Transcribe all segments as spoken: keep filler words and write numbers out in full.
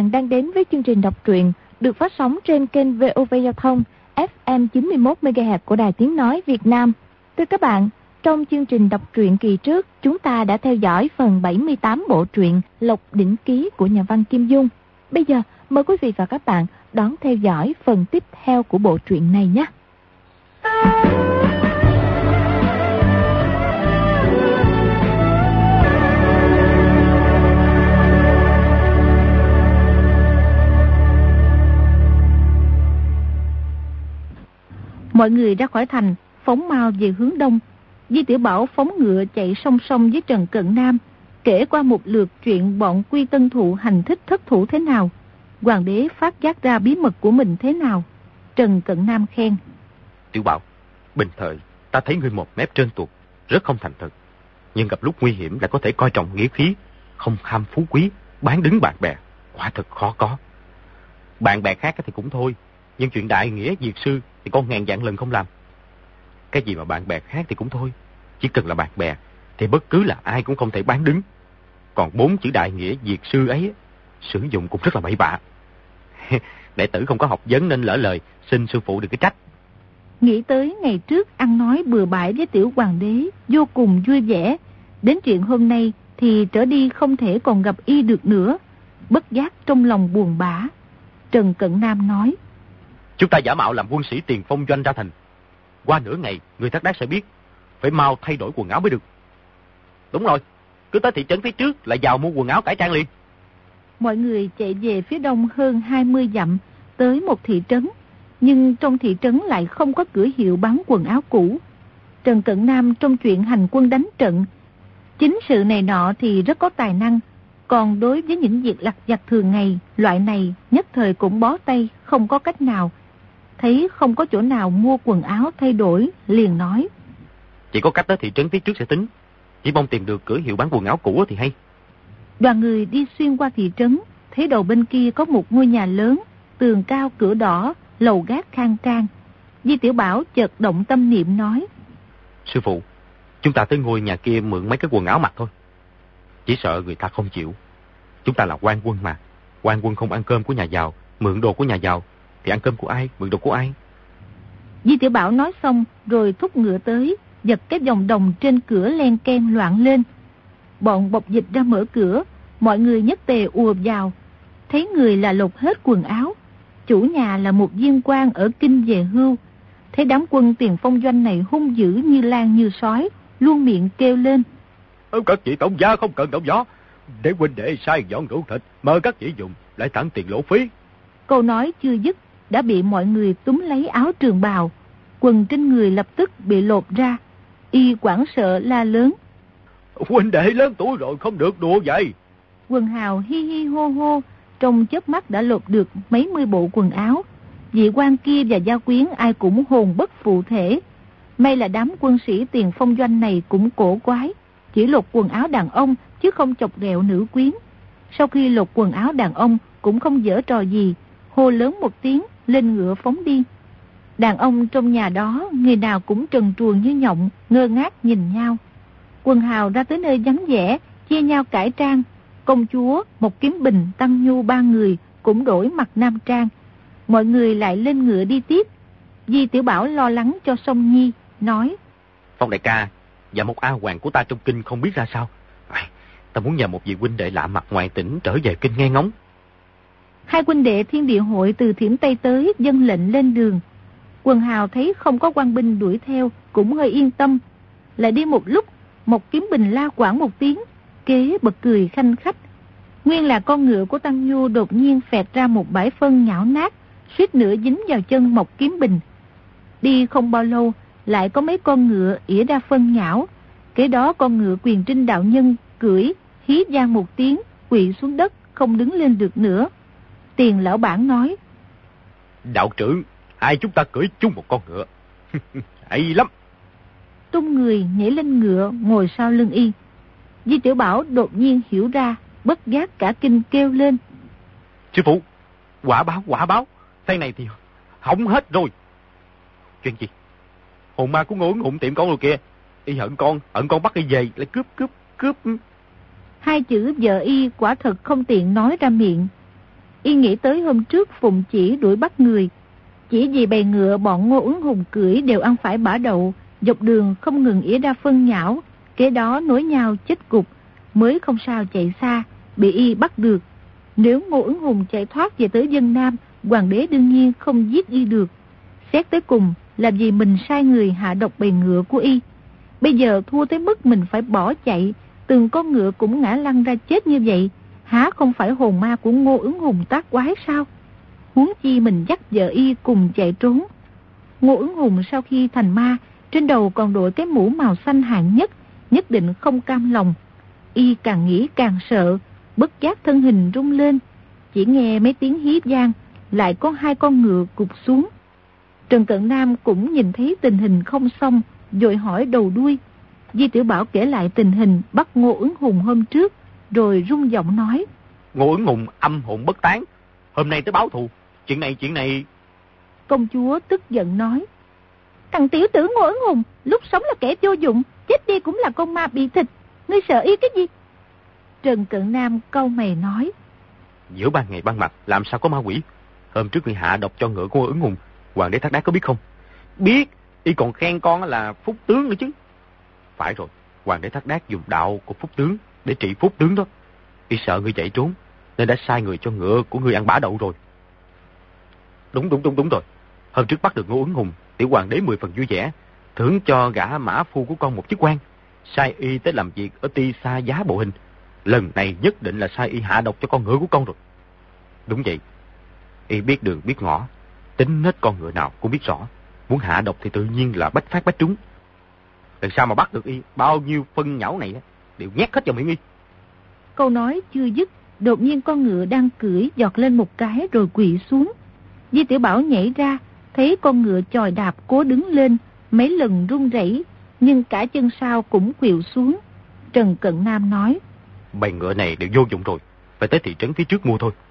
bạn đang đến với chương trình đọc truyện được phát sóng trên kênh vê o vê Giao thông ép em chín mươi mốt mê ga héc của Đài Tiếng Nói Việt Nam. Thưa các bạn, trong chương trình đọc truyện kỳ trước, chúng ta đã theo dõi phần bảy mươi tám bộ truyện Lộc Đỉnh Ký của nhà văn Kim Dung. Bây giờ, mời quý vị và các bạn đón theo dõi phần tiếp theo của bộ truyện này nhé. Mọi người ra khỏi thành, phóng mau về hướng đông. Di Tiểu Bảo phóng ngựa chạy song song với Trần Cận Nam, kể qua một lượt chuyện bọn Quy Tân Thụ hành thích thất thủ thế nào, hoàng đế phát giác ra bí mật của mình thế nào. Trần Cận Nam khen: Tiểu Bảo, bình thời ta thấy ngươi một mép trơn tuột, rất không thành thật, nhưng gặp lúc nguy hiểm lại có thể coi trọng nghĩa khí, không ham phú quý, bán đứng bạn bè, quả thật khó có. Bạn bè khác thì cũng thôi, nhưng chuyện đại nghĩa diệt sư thì con ngàn vạn lần không làm. Cái gì mà bạn bè khác thì cũng thôi, chỉ cần là bạn bè thì bất cứ là ai cũng không thể bán đứng. Còn bốn chữ đại nghĩa diệt sư ấy sử dụng cũng rất là bậy bạ. Đệ tử không có học vấn nên lỡ lời, xin sư phụ đừng có trách. Nghĩ tới ngày trước ăn nói bừa bãi với tiểu hoàng đế, vô cùng vui vẻ. Đến chuyện hôm nay thì trở đi không thể còn gặp y được nữa. Bất giác trong lòng buồn bã. Trần Cận Nam nói: Chúng ta giả mạo làm quân sĩ tiền phong doanh ra thành. Qua nửa ngày, người thất đát sẽ biết. Phải mau thay đổi quần áo mới được. Đúng rồi, cứ tới thị trấn phía trước lại vào mua quần áo cải trang liền. Mọi người chạy về phía đông hơn hai mươi dặm, tới một thị trấn. Nhưng trong thị trấn lại không có cửa hiệu bán quần áo cũ. Trần Cận Nam trong chuyện hành quân đánh trận, chính sự này nọ thì rất có tài năng. Còn đối với những việc lặt vặt thường ngày, loại này nhất thời cũng bó tay, không có cách nào. Thấy không có chỗ nào mua quần áo thay đổi, liền nói: Chỉ có cách tới thị trấn phía trước sẽ tính. Chỉ mong tìm được cửa hiệu bán quần áo cũ thì hay. Đoàn người đi xuyên qua thị trấn, thấy đầu bên kia có một ngôi nhà lớn, tường cao cửa đỏ, lầu gác khang trang. Di Tiểu Bảo chợt động tâm niệm nói: Sư phụ, chúng ta tới ngôi nhà kia mượn mấy cái quần áo mặc thôi. Chỉ sợ người ta không chịu. Chúng ta là quan quân mà. Quan quân không ăn cơm của nhà giàu, mượn đồ của nhà giàu thì ăn cơm của ai, mượn đồ của ai? Di Tiểu Bảo nói xong rồi thúc ngựa tới, giật cái vòng đồng trên cửa len ken loạn lên. Bọn bộc dịch ra mở cửa, mọi người nhất tề ùa vào. Thấy người là lột hết quần áo. Chủ nhà là một viên quan ở kinh về hưu. Thấy đám quân tiền phong doanh này hung dữ như lan như sói, luôn miệng kêu lên: Các vị tổng gia không cần động võ, để huynh đệ sai dọn rượu thịt, mời các vị dùng, lại tặng tiền lộ phí. Câu nói chưa dứt đã bị mọi người túm lấy áo trường bào. Quần trên người lập tức bị lột ra. Y hoảng sợ la lớn: Huynh đệ lớn tuổi rồi không được đùa vậy. Quần hào hi hi hô hô, trong chớp mắt đã lột được mấy mươi bộ quần áo. Vị quan kia và gia quyến ai cũng hồn bất phụ thể. May là đám quân sĩ tiền phong doanh này cũng cổ quái, chỉ lột quần áo đàn ông chứ không chọc ghẹo nữ quyến. Sau khi lột quần áo đàn ông cũng không giở trò gì, hô lớn một tiếng, lên ngựa phóng đi. Đàn ông trong nhà đó người nào cũng trần truồng như nhộng, ngơ ngác nhìn nhau. Quần hào ra tới nơi vắng vẻ, chia nhau cải trang. Công chúa, một kiếm bình, Tăng Nhu ba người cũng đổi mặt nam trang. Mọi người lại lên ngựa đi tiếp. Di Tiểu Bảo lo lắng cho Song Nhi, nói: Phong đại ca và một A Hoàng của ta trong kinh không biết ra sao. À, ta muốn nhờ một vị huynh đệ lạ mặt ngoại tỉnh trở về kinh nghe ngóng. Hai huynh đệ Thiên Địa Hội từ Thiểm Tây tới dâng lệnh lên đường. Quần hào thấy không có quan binh đuổi theo cũng hơi yên tâm. Lại đi một lúc, một kiếm bình la quảng một tiếng, kế bật cười khanh khách. Nguyên là con ngựa của Tăng Nhu đột nhiên phẹt ra một bãi phân nhão nát, suýt nữa dính vào chân Mộc Kiếm Bình. Đi không bao lâu, lại có mấy con ngựa ỉa ra phân nhão. Kế đó con ngựa Quyền Trinh đạo nhân cưỡi, hí vang một tiếng, quỵ xuống đất, không đứng lên được nữa. Tiền lão bản nói: Đạo trưởng, hai chúng ta cưỡi chung một con ngựa. Hay lắm. Tung người nhảy lên ngựa, ngồi sau lưng y. Di Tiểu Bảo đột nhiên hiểu ra, bất giác cả kinh kêu lên: Sư phụ, quả báo, quả báo, tay này thì hỏng hết rồi. Chuyện gì? Hồn ma của Ngô Ứng Hụng tiệm con rồi kìa. Y hận con, hận con bắt y về, lại cướp, cướp, cướp. Hai chữ vợ y quả thật không tiện nói ra miệng. Y nghĩ tới hôm trước Phụng Chỉ đuổi bắt người, chỉ vì bầy ngựa bọn Ngô Ứng Hùng cưỡi đều ăn phải bả đậu, dọc đường không ngừng ỉa ra phân nhão, kế đó nối nhau chết cục, mới không sao chạy xa, bị Y bắt được. Nếu Ngô Ứng Hùng chạy thoát về tới Vân Nam, hoàng đế đương nhiên không giết Y được. Xét tới cùng là vì mình sai người hạ độc bầy ngựa của Y. Bây giờ thua tới mức mình phải bỏ chạy, từng con ngựa cũng ngã lăn ra chết như vậy, há không phải hồn ma của Ngô Ứng Hùng tác quái sao? Huống chi mình dắt vợ Y cùng chạy trốn. Ngô Ứng Hùng sau khi thành ma, trên đầu còn đội cái mũ màu xanh hạng nhất, nhất định không cam lòng. Y càng nghĩ càng sợ, bất giác thân hình rung lên, chỉ nghe mấy tiếng hí vang, lại có hai con ngựa cụp xuống. Trần Cận Nam cũng nhìn thấy tình hình không xong, vội hỏi đầu đuôi. Di Tiểu Bảo kể lại tình hình bắt Ngô Ứng Hùng hôm trước, rồi rung giọng nói: Ngô Ứng Hùng âm hồn bất tán, hôm nay tới báo thù. Chuyện này, chuyện này... Công chúa tức giận nói: Thằng tiểu tử Ngô Ứng Hùng lúc sống là kẻ vô dụng, chết đi cũng là con ma bị thịt, ngươi sợ Y cái gì? Trần Cận Nam cau mày nói: Giữa ban ngày ban mặt làm sao có ma quỷ? Hôm trước ngươi hạ độc cho ngựa của Ngô Ứng Hùng, hoàng đế Thác Đác có biết không? Biết, Y còn khen con là phúc tướng nữa chứ. Phải rồi, hoàng đế Thác Đác dùng đạo của phúc tướng để trị phúc tướng đó. Y sợ ngươi chạy trốn nên đã sai người cho ngựa của ngươi ăn bả đậu rồi. Đúng đúng đúng đúng rồi. Hôm trước bắt được Ngô Ứng Hùng, tiểu hoàng đế mười phần vui vẻ, thưởng cho gã mã phu của con một chức quan, sai Y tới làm việc ở Ti Sa Giá Bộ Hình. Lần này nhất định là sai Y hạ độc cho con ngựa của con rồi. Đúng vậy, Y biết đường biết ngõ, tính nết con ngựa nào cũng biết rõ. Muốn hạ độc thì tự nhiên là bách phát bách trúng. Lần sau mà bắt được Y, bao nhiêu phân nhão này đều nhét hết vào miệng Y. Câu nói chưa dứt, đột nhiên con ngựa đang cưỡi giọt lên một cái rồi quỵ xuống. Di Tiểu Bảo nhảy ra, thấy con ngựa chòi đạp cố đứng lên, mấy lần run rẩy, nhưng cả chân sau cũng khuỵu xuống. Trần Cận Nam nói: Bầy ngựa này đều vô dụng rồi, phải tới thị trấn phía trước mua thôi.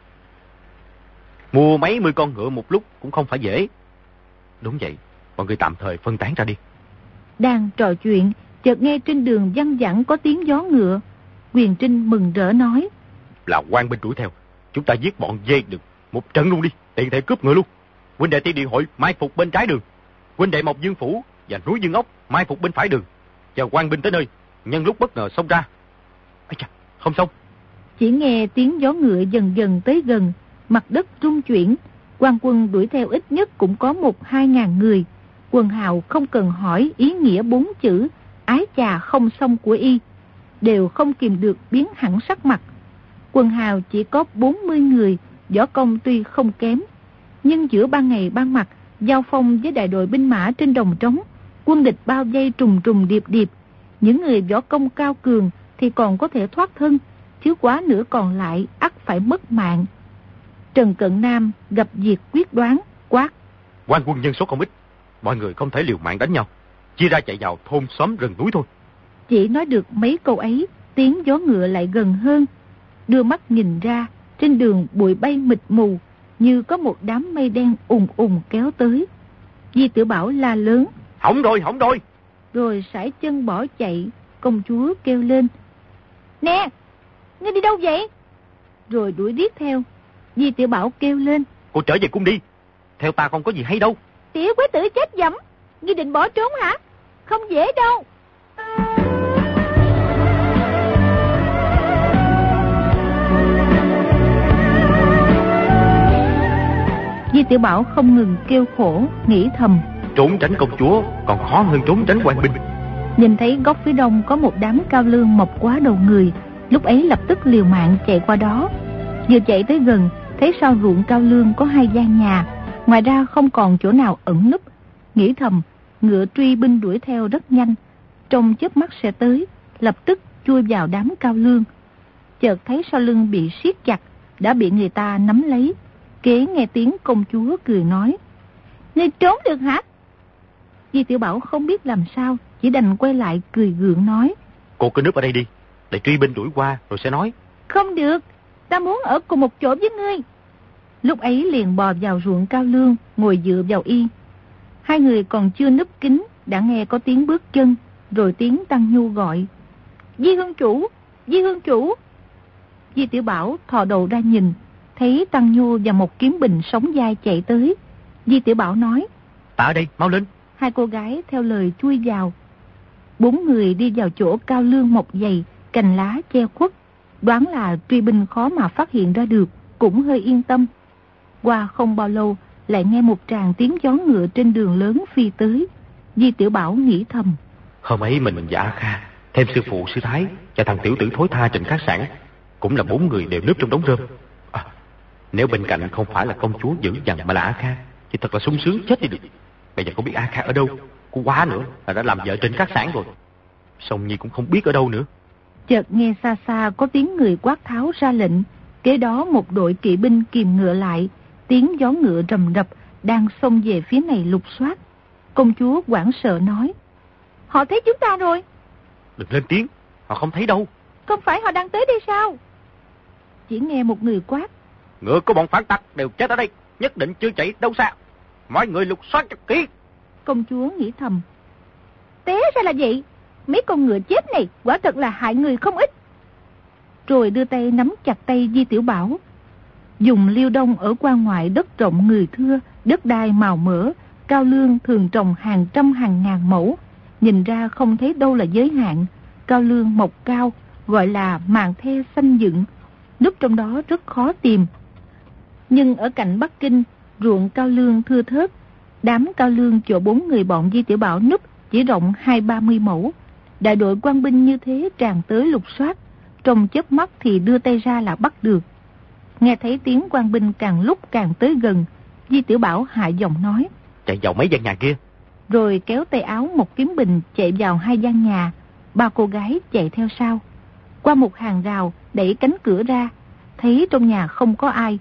Mua mấy mươi con ngựa một lúc cũng không phải dễ. Đúng vậy, mọi người tạm thời phân tán ra đi. Đang trò chuyện, chợt nghe trên đường văng vẳng có tiếng gió ngựa. Quyền Trinh mừng rỡ nói: Là quan binh đuổi theo, chúng ta giết bọn dê được một trận luôn đi, tiện thể cướp ngựa luôn. Huynh đệ Ti Điện Hội mai phục bên trái đường, huynh đệ Mộc Dương Phủ và núi Dương Ốc mai phục bên phải đường. Chờ quan binh tới nơi, nhân lúc bất ngờ xông ra. Ây chà, không xong. Chỉ nghe tiếng gió ngựa dần dần tới gần, mặt đất rung chuyển. Quan quân đuổi theo ít nhất cũng có một hai ngàn người. Quần hào không cần hỏi ý nghĩa bốn chữ ái chà không xong của Y, đều không kìm được biến hẳn sắc mặt. Quần hào chỉ có bốn mươi người, võ công tuy không kém, nhưng giữa ban ngày ban mặt giao phong với đại đội binh mã trên đồng trống, quân địch bao vây trùng trùng điệp điệp. Những người võ công cao cường thì còn có thể thoát thân, chứ quá nữa còn lại ắt phải mất mạng. Trần Cận Nam gặp việc quyết đoán, quát: Quan quân nhân số không ít, mọi người không thể liều mạng đánh nhau, chia ra chạy vào thôn xóm rừng núi thôi. Chỉ nói được mấy câu ấy, tiếng gió ngựa lại gần hơn. Đưa mắt nhìn ra, trên đường bụi bay mịt mù, như có một đám mây đen ùn ùn kéo tới. Di Tiểu Bảo la lớn: Hỏng rồi, hỏng rồi! Rồi sải chân bỏ chạy. Công chúa kêu lên: Nè, ngươi đi đâu vậy? Rồi đuổi riết theo. Di Tiểu Bảo kêu lên: Cô trở về cung đi, theo ta không có gì hay đâu. Tiểu quái tử chết dẫm, ngươi định bỏ trốn hả? Không dễ đâu. Di Tiểu Bảo không ngừng kêu khổ, nghĩ thầm: Trốn tránh công chúa còn khó hơn trốn tránh quan binh. Nhìn thấy góc phía đông có một đám cao lương mọc quá đầu người, lúc ấy lập tức liều mạng chạy qua đó. Vừa chạy tới gần, thấy sau ruộng cao lương có hai gian nhà, ngoài ra không còn chỗ nào ẩn núp. Nghĩ thầm, ngựa truy binh đuổi theo rất nhanh, trong chớp mắt sẽ tới, lập tức chui vào đám cao lương. Chợt thấy sau lưng bị siết chặt, đã bị người ta nắm lấy. Kế nghe tiếng công chúa cười nói: Ngươi trốn được hả? Di Tiểu Bảo không biết làm sao, chỉ đành quay lại cười gượng nói: Cô cứ núp ở đây đi, để truy binh đuổi qua rồi sẽ nói. Không được, ta muốn ở cùng một chỗ với ngươi. Lúc ấy liền bò vào ruộng cao lương, ngồi dựa vào Y. Hai người còn chưa núp kín, đã nghe có tiếng bước chân, rồi tiếng Tăng Nhu gọi: Di Hương Chủ, Di Hương Chủ. Di Tiểu Bảo thò đầu ra nhìn, thấy Tăng Nhu và một kiếm bình sống dai chạy tới. Di Tiểu Bảo nói: "Ta ở đây, mau lên." Hai cô gái theo lời chui vào. Bốn người đi vào chỗ cao lương mọc dày, cành lá che khuất, đoán là truy binh khó mà phát hiện ra được, cũng hơi yên tâm. Qua không bao lâu, lại nghe một tràng tiếng gió ngựa trên đường lớn phi tới. Di Tiểu Bảo nghĩ thầm: Hôm ấy mình và A Kha, thêm sư phụ sư Thái và thằng tiểu tử thối tha Trịnh Khách Sản, cũng là bốn người đều núp trong đống rơm. À, nếu bên cạnh không phải là công chúa dữ dằn mà là A Kha, thì thật là sung sướng chết đi được. Bây giờ không biết A Kha ở đâu, cô quá nữa là đã làm vợ Trịnh Khách Sản rồi. Song Nhi cũng không biết ở đâu nữa. Chợt nghe xa xa có tiếng người quát tháo ra lệnh, kế đó một đội kỵ binh kìm ngựa lại, tiếng gió ngựa rầm rập đang xông về phía này lục soát. Công chúa hoảng sợ nói: Họ thấy chúng ta rồi. Đừng lên tiếng, họ không thấy đâu. Không phải họ đang tới đây sao? Chỉ nghe một người quát: Ngựa của bọn phản tặc đều chết ở đây, nhất định chưa chạy đâu xa. Mọi người lục soát cho kỹ. Công chúa nghĩ thầm: Té ra là vậy, mấy con ngựa chết này quả thật là hại người không ít. Rồi đưa tay nắm chặt tay Di Tiểu Bảo. Dùng Liêu Đông ở quan ngoại đất rộng người thưa, đất đai màu mỡ, cao lương thường trồng hàng trăm hàng ngàn mẫu, nhìn ra không thấy đâu là giới hạn. Cao lương mọc cao, gọi là màng the xanh dựng, núp trong đó rất khó tìm. Nhưng ở cạnh Bắc Kinh, ruộng cao lương thưa thớt, đám cao lương chỗ bốn người bọn Di Tiểu Bảo núp chỉ rộng hai ba mươi mẫu. Đại đội quan binh như thế tràn tới lục soát, trong chớp mắt thì đưa tay ra là bắt được. Nghe thấy tiếng quan binh càng lúc càng tới gần, Di Tiểu Bảo hạ giọng nói: Chạy vào mấy gian nhà kia. Rồi kéo tay áo một kiếm bình chạy vào hai gian nhà. Ba cô gái chạy theo sau. Qua một hàng rào, đẩy cánh cửa ra, thấy trong nhà không có ai.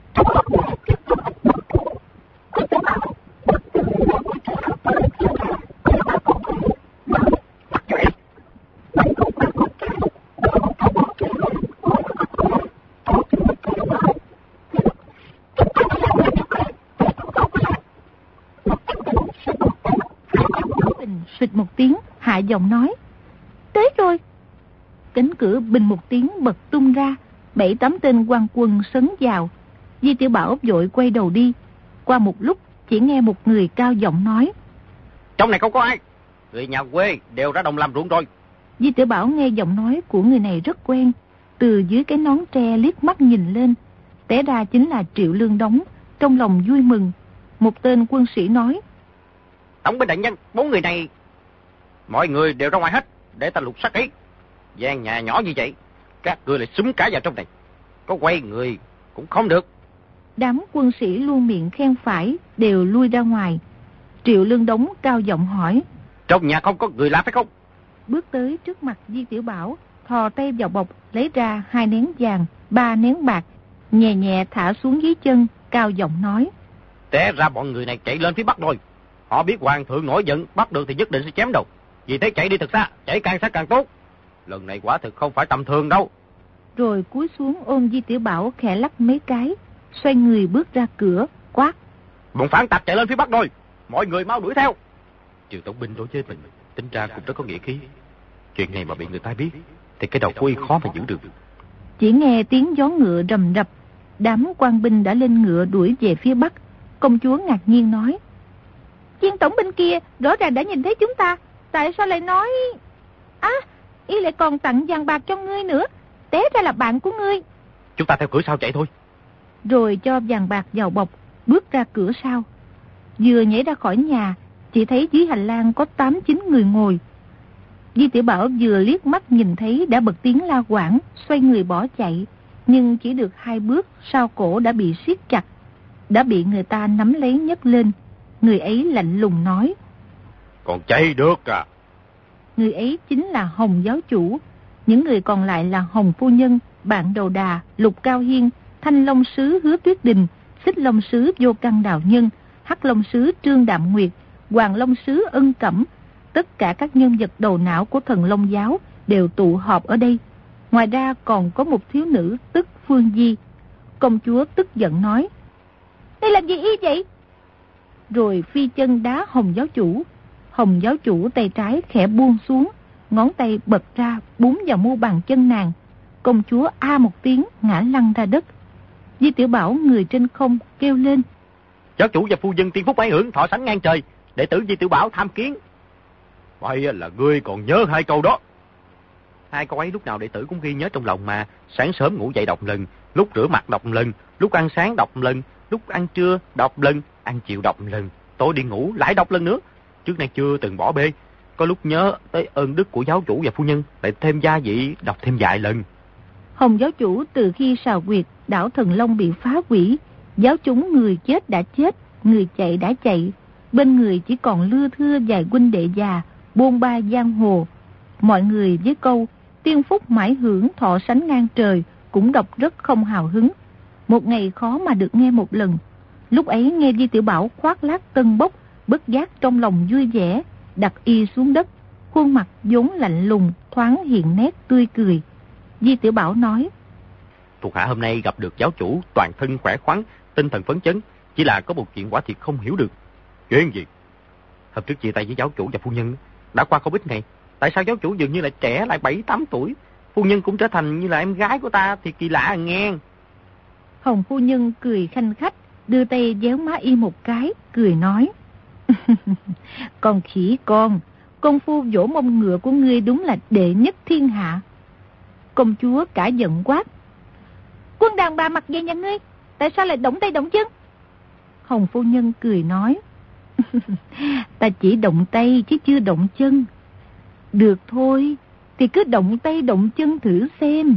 Xịt một tiếng, hạ giọng nói: Tới rồi. Cánh cửa bình một tiếng bật tung ra, bảy tám tên quan quân sấn vào. Di Tiểu Bảo vội quay đầu đi. Qua một lúc chỉ nghe một người cao giọng nói: Trong này không có ai, người nhà quê đều ra đồng làm ruộng rồi. Di Tiểu Bảo nghe giọng nói của người này rất quen, từ dưới cái nón tre liếc mắt nhìn lên, té ra chính là Triệu Lương Đống. Trong lòng vui mừng. Một tên quân sĩ nói: Tổng binh đại nhân, bốn người này, mọi người đều ra ngoài hết, để ta lục soát kỹ. Gian nhà nhỏ như vậy, các người lại xúm cả vào trong này, có quay người cũng không được. Đám quân sĩ luôn miệng khen phải đều lui ra ngoài. Triệu Lương Đống cao giọng hỏi: Trong nhà không có người lạ phải không? Bước tới trước mặt Di Tiểu Bảo, thò tay vào bọc lấy ra hai nén vàng, ba nén bạc, nhẹ nhẹ thả xuống dưới chân, cao giọng nói: Té ra bọn người này chạy lên phía bắc rồi. Họ biết hoàng thượng nổi giận, bắt được thì nhất định sẽ chém đầu. Vì thế chạy đi thật xa, chạy càng xa càng tốt. Lần này quả thực không phải tầm thường đâu. Rồi cúi xuống ôm Di Tiểu Bảo khẽ lắc mấy cái, xoay người bước ra cửa, quát: Bọn phản tặc chạy lên phía bắc rồi, mọi người mau đuổi theo. Triệu tổng binh đối với mình tính ra cũng rất có nghĩa khí. Chuyện này mà bị người ta biết thì cái đầu của y khó mà giữ được. Chỉ nghe tiếng gió ngựa rầm rập, đám quan binh đã lên ngựa đuổi về phía bắc. Công chúa ngạc nhiên nói: Viên tổng binh kia rõ ràng đã nhìn thấy chúng ta, tại sao lại nói... À, y lại còn tặng vàng bạc cho ngươi nữa, té ra là bạn của ngươi. Chúng ta theo cửa sau chạy thôi. Rồi cho vàng bạc vào bọc, bước ra cửa sau. Vừa nhảy ra khỏi nhà, chỉ thấy dưới hành lang có tám chín người ngồi. Di Tiểu Bảo vừa liếc mắt nhìn thấy đã bật tiếng la quảng, xoay người bỏ chạy, nhưng chỉ được hai bước, sau cổ đã bị siết chặt, đã bị người ta nắm lấy nhấc lên. Người ấy lạnh lùng nói: Còn chạy được à? Người ấy chính là Hồng giáo chủ. Những người còn lại là Hồng phu nhân, Bạn Đầu Đà, Lục Cao Hiên, Thanh Long sứ Hứa Tuyết Đình, Xích Long sứ Vô Căn Đào Nhân, Hắc Long sứ Trương Đạm Nguyệt, Hoàng Long sứ Ân Cẩm. Tất cả các nhân vật đầu não của Thần Long giáo đều tụ họp ở đây. Ngoài ra còn có một thiếu nữ tức Phương Di. Công chúa tức giận nói: Đây làm gì y vậy? Rồi phi chân đá Hồng giáo chủ. Hồng giáo chủ tay trái khẽ buông xuống, ngón tay bật ra búng vào mu bàn chân nàng. Công chúa a một tiếng ngã lăn ra đất. Di Tiểu Bảo người trên không kêu lên: Giáo chủ và phu nhân tiên phúc mãi hưởng, thọ sánh ngang trời, đệ tử Di Tiểu Bảo tham kiến. Vậy là ngươi còn nhớ hai câu đó. Hai câu ấy lúc nào đệ tử cũng ghi nhớ trong lòng mà. Sáng sớm ngủ dậy đọc lần, lúc rửa mặt đọc lần, lúc ăn sáng đọc lần, lúc ăn trưa đọc lần, ăn chiều đọc lần, tối đi ngủ lại đọc lần nữa. Trước nay chưa từng bỏ bê. Có lúc nhớ tới ơn đức của giáo chủ và phu nhân, lại thêm gia vị đọc thêm vài lần. Hồng giáo chủ từ khi Sào Quyệt đảo Thần Long bị phá hủy, giáo chúng người chết đã chết, người chạy đã chạy, bên người chỉ còn lưa thưa vài huynh đệ già bôn ba giang hồ. Mọi người với câu tiên phúc mãi hưởng, thọ sánh ngang trời cũng đọc rất không hào hứng. Một ngày khó mà được nghe một lần. Lúc ấy nghe Di Tiểu Bảo khoác lác tân bốc, bất giác trong lòng vui vẻ, đặt y xuống đất, khuôn mặt vốn lạnh lùng thoáng hiện nét tươi cười. Di Tiểu Bảo nói: Thuộc hạ hôm nay gặp được giáo chủ, toàn thân khỏe khoắn, tinh thần phấn chấn, chỉ là có một chuyện quả thiệt không hiểu được. Chuyện gì? Hôm trước chia tay với giáo chủ và phu nhân đã qua không ít ngày, tại sao giáo chủ dường như là trẻ lại bảy tám tuổi, phu nhân cũng trở thành như là em gái của ta, thì kỳ lạ nghe. Hồng phu nhân cười khanh khách, đưa tay déo má y một cái, cười nói: Con khỉ con, công phu vỗ mông ngựa của ngươi đúng là đệ nhất thiên hạ. Công chúa cả giận quát: Quân đàn bà mặt dày nhà ngươi, tại sao lại động tay động chân? Hồng phu nhân cười nói: Ta chỉ động tay chứ chưa động chân. Được thôi, thì cứ động tay động chân thử xem.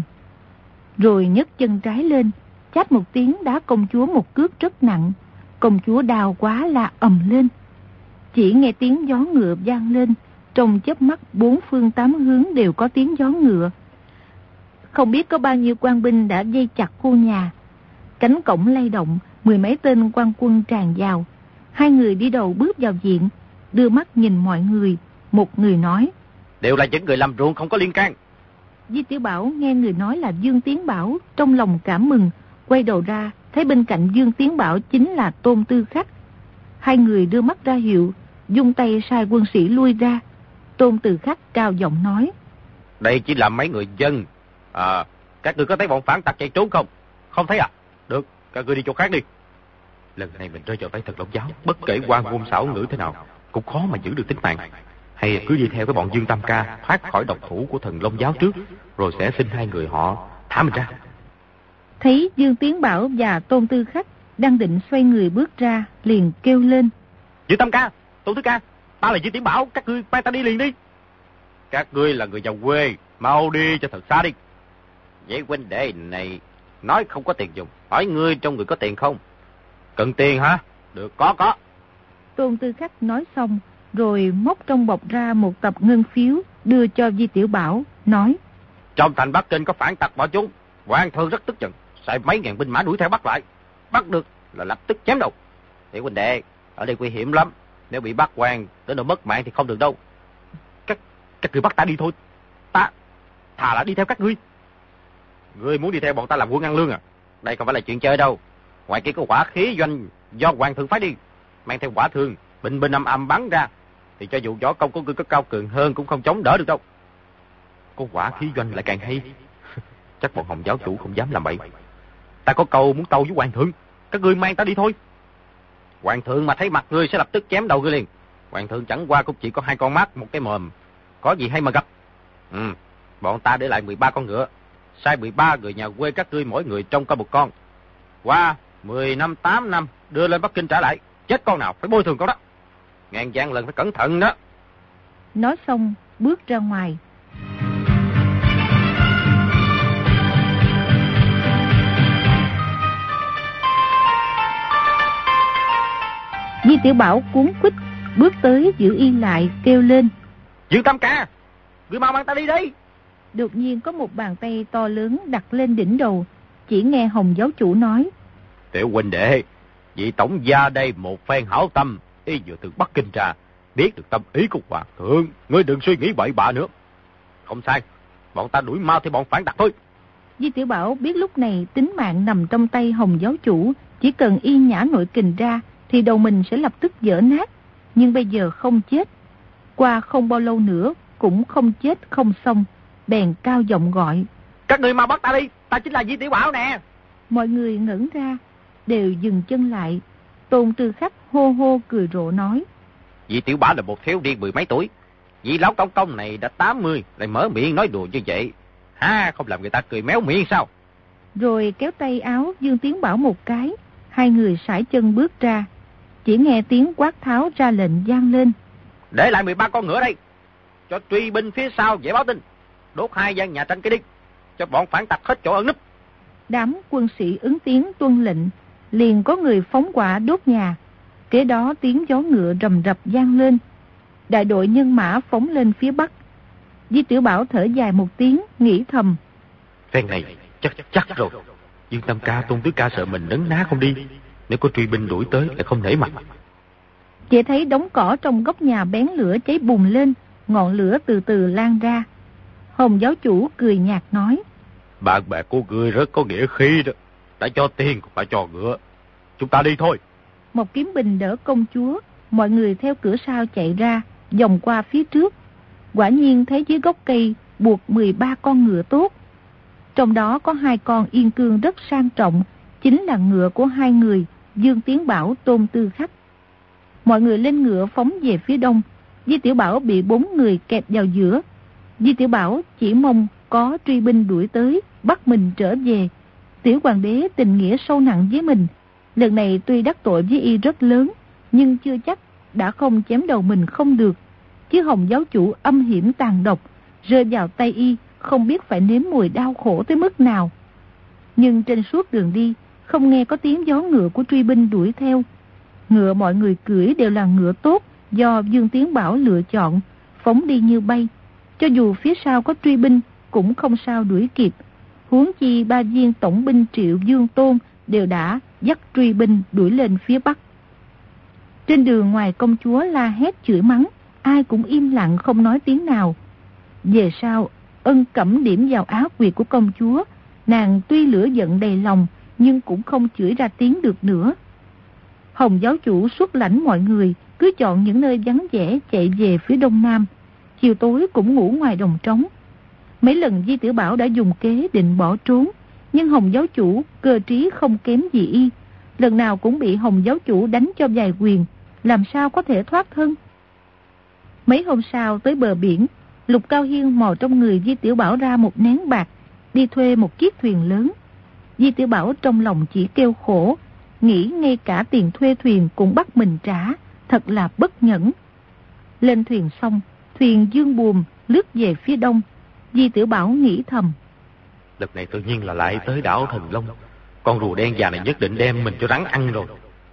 Rồi nhấc chân trái lên, chát một tiếng đá công chúa một cước rất nặng. Công chúa đau quá la ầm lên. Chỉ nghe tiếng gió ngựa vang lên, trong chớp mắt bốn phương tám hướng đều có tiếng gió ngựa. Không biết có bao nhiêu quan binh đã dây chặt khu nhà. Cánh cổng lay động, mười mấy tên quan quân tràn vào. Hai người đi đầu bước vào viện, đưa mắt nhìn mọi người. Một người nói: Đều là những người làm ruộng không có liên can. Di Tiểu Bảo nghe người nói là Dương Tiến Bảo, trong lòng cảm mừng, quay đầu ra thấy bên cạnh Dương Tiến Bảo chính là Tôn Tư Khắc. Hai người đưa mắt ra hiệu, dung tay sai quân sĩ lui ra. Tôn Tư Khắc cao giọng nói: Đây chỉ là mấy người dân. À, các người có thấy bọn phản tặc chạy trốn không? Không thấy à? Được, các người đi chỗ khác đi. Lần này mình rơi vào tay Thần Long giáo, bất kể qua ngôn xảo ngữ thế nào cũng khó mà giữ được tính mạng. Hay cứ đi theo cái bọn Dương Tam Ca thoát khỏi độc thủ của Thần Long giáo trước, rồi sẽ xin hai người họ thả mình ra. Thấy Dương Tiến Bảo và Tôn Tư Khắc đang định xoay người bước ra, liền kêu lên: Dương Tam Ca, Tôn Tư Ca, ta là Dương Tiến Bảo, các ngươi mang ta đi liền đi. Các ngươi là người giàu quê, mau đi cho thật xa đi. Vậy huynh đệ này nói không có tiền dùng, hỏi ngươi trong người có tiền không? Cần tiền hả? Được, có có. Tôn Tư Khắc nói xong, rồi móc trong bọc ra một tập ngân phiếu, đưa cho Di Tiểu Bảo, nói: Trong thành Bắc Kinh có phản tặc bỏ trốn, hoàng thượng rất tức giận, sai mấy ngàn binh mã đuổi theo bắt lại. Bắt được là lập tức chém đầu. Tiểu huynh đệ, ở đây nguy hiểm lắm, nếu bị bắt quan tới nỗi mất mạng thì không được đâu. Các các người bắt ta đi thôi, ta thà là đi theo các ngươi. Ngươi muốn đi theo bọn ta làm quân ăn lương à? Đây không phải là chuyện chơi đâu. Ngoài kia có hỏa khí doanh do hoàng thượng phái đi, mang theo hỏa thương, binh binh âm âm bắn ra, thì cho dù võ công của ngươi có cao cường hơn cũng không chống đỡ được đâu. Có hỏa khí doanh lại càng hay. Chắc bọn Hồng giáo chủ không dám làm bậy. Ta có câu muốn tâu với hoàng thượng, các ngươi mang ta đi thôi. Hoàng thượng mà thấy mặt ngươi sẽ lập tức chém đầu ngươi liền. Hoàng thượng chẳng qua cũng chỉ có hai con mắt, một cái mồm, có gì hay mà gặp. Ừ, bọn ta để lại mười ba con ngựa, sai mười ba người nhà quê các ngươi mỗi người trông có một con. Qua mười năm, tám năm đưa lên Bắc Kinh trả lại, chết con nào phải bồi thường con đó. Ngàn vạn lần phải cẩn thận đó. Nói xong bước ra ngoài. Di Tiểu Bảo cuốn quýt bước tới giữ y lại, kêu lên: Dương Tam Ca, ngươi mau mang ta đi đi. Đột nhiên có một bàn tay to lớn đặt lên đỉnh đầu. Chỉ nghe Hồng giáo chủ nói: Tiểu huynh đệ, vị tổng gia đây một phen hảo tâm, y vừa từ Bắc Kinh ra, biết được tâm ý của hoàng thượng, ngươi đừng suy nghĩ bậy bạ nữa. Không sai, bọn ta đuổi mau theo bọn phản tặc thôi. Di Tiểu Bảo biết lúc này tính mạng nằm trong tay Hồng giáo chủ, chỉ cần y nhả nội kình ra thì đầu mình sẽ lập tức vỡ nát. Nhưng bây giờ không chết, qua không bao lâu nữa cũng không chết không xong. Bèn cao giọng gọi: Các người mau bắt ta đi, ta chính là Di Tiểu Bảo nè. Mọi người ngẩn ra, đều dừng chân lại. Tôn Tư Khách hô hô cười rộ nói: Vị tiểu bảo là một thiếu niên mười mấy tuổi. Vị lão công công này đã tám mươi, lại mở miệng nói đùa như vậy. Ha, không làm người ta cười méo miệng sao? Rồi kéo tay áo Dương Tiến Bảo một cái. Hai người sải chân bước ra. Chỉ nghe tiếng quát tháo ra lệnh vang lên: Để lại mười ba con ngựa đây, cho truy binh phía sau dễ báo tin. Đốt hai gian nhà tranh cái đi, cho bọn phản tặc hết chỗ ẩn núp. Đám quân sĩ ứng tiếng tuân lệnh. Liền có người phóng hỏa đốt nhà. Kế đó tiếng gió ngựa rầm rập vang lên. Đại đội nhân mã phóng lên phía bắc. Di Tiểu Bảo thở dài một tiếng, nghĩ thầm: Phen này chắc chắc rồi. Dương Tam Ca, Tôn Tứ Ca sợ mình nấn ná không đi. Nếu có truy binh đuổi tới lại không nể mặt. Chỉ thấy đống cỏ trong góc nhà bén lửa cháy bùng lên. Ngọn lửa từ từ lan ra. Hồng giáo chủ cười nhạt nói: Bạn bè của ngươi rất có nghĩa khí đó. Đã cho tiền cũng phải cho ngựa. Chúng ta đi thôi. Một Kiếm Bình đỡ công chúa. Mọi người theo cửa sau chạy ra, vòng qua phía trước. Quả nhiên thấy dưới gốc cây buộc mười ba con ngựa tốt. Trong đó có hai con yên cương rất sang trọng, chính là ngựa của hai người Dương Tiến Bảo, Tôn Tư Khách. Mọi người lên ngựa phóng về phía đông. Di Tiểu Bảo bị bốn người kẹp vào giữa. Di Tiểu Bảo chỉ mong có truy binh đuổi tới, bắt mình trở về. Tiểu hoàng đế tình nghĩa sâu nặng với mình, lần này tuy đắc tội với y rất lớn, nhưng chưa chắc đã không chém đầu mình không được. Chứ Hồng giáo chủ âm hiểm tàn độc, rơi vào tay y không biết phải nếm mùi đau khổ tới mức nào. Nhưng trên suốt đường đi, không nghe có tiếng gió ngựa của truy binh đuổi theo. Ngựa mọi người cưỡi đều là ngựa tốt do Dương Tiến Bảo lựa chọn, phóng đi như bay. Cho dù phía sau có truy binh cũng không sao đuổi kịp. Huống chi ba viên tổng binh Triệu Dương Tôn đều đã dắt truy binh đuổi lên phía bắc. Trên đường ngoài công chúa la hét chửi mắng, ai cũng im lặng không nói tiếng nào. Về sau, Ân Cẩm điểm vào áo quyệt của công chúa. Nàng tuy lửa giận đầy lòng, nhưng cũng không chửi ra tiếng được nữa. Hồng giáo chủ xuất lãnh mọi người, cứ chọn những nơi vắng vẻ chạy về phía đông nam. Chiều tối cũng ngủ ngoài đồng trống. Mấy lần Di Tiểu Bảo đã dùng kế định bỏ trốn, nhưng Hồng giáo chủ cơ trí không kém gì y. Lần nào cũng bị Hồng giáo chủ đánh cho vài quyền, làm sao có thể thoát thân. Mấy hôm sau tới bờ biển, Lục Cao Hiên mò trong người Di Tiểu Bảo ra một nén bạc, đi thuê một chiếc thuyền lớn. Di Tiểu Bảo trong lòng chỉ kêu khổ, nghĩ ngay cả tiền thuê thuyền cũng bắt mình trả, thật là bất nhẫn. Lên thuyền xong, thuyền dương buồm lướt về phía đông. Di Tiểu Bảo nghĩ thầm: Lần này tự nhiên là lại tới đảo Thần Long. Con rùa đen già này nhất định đem mình cho rắn ăn rồi.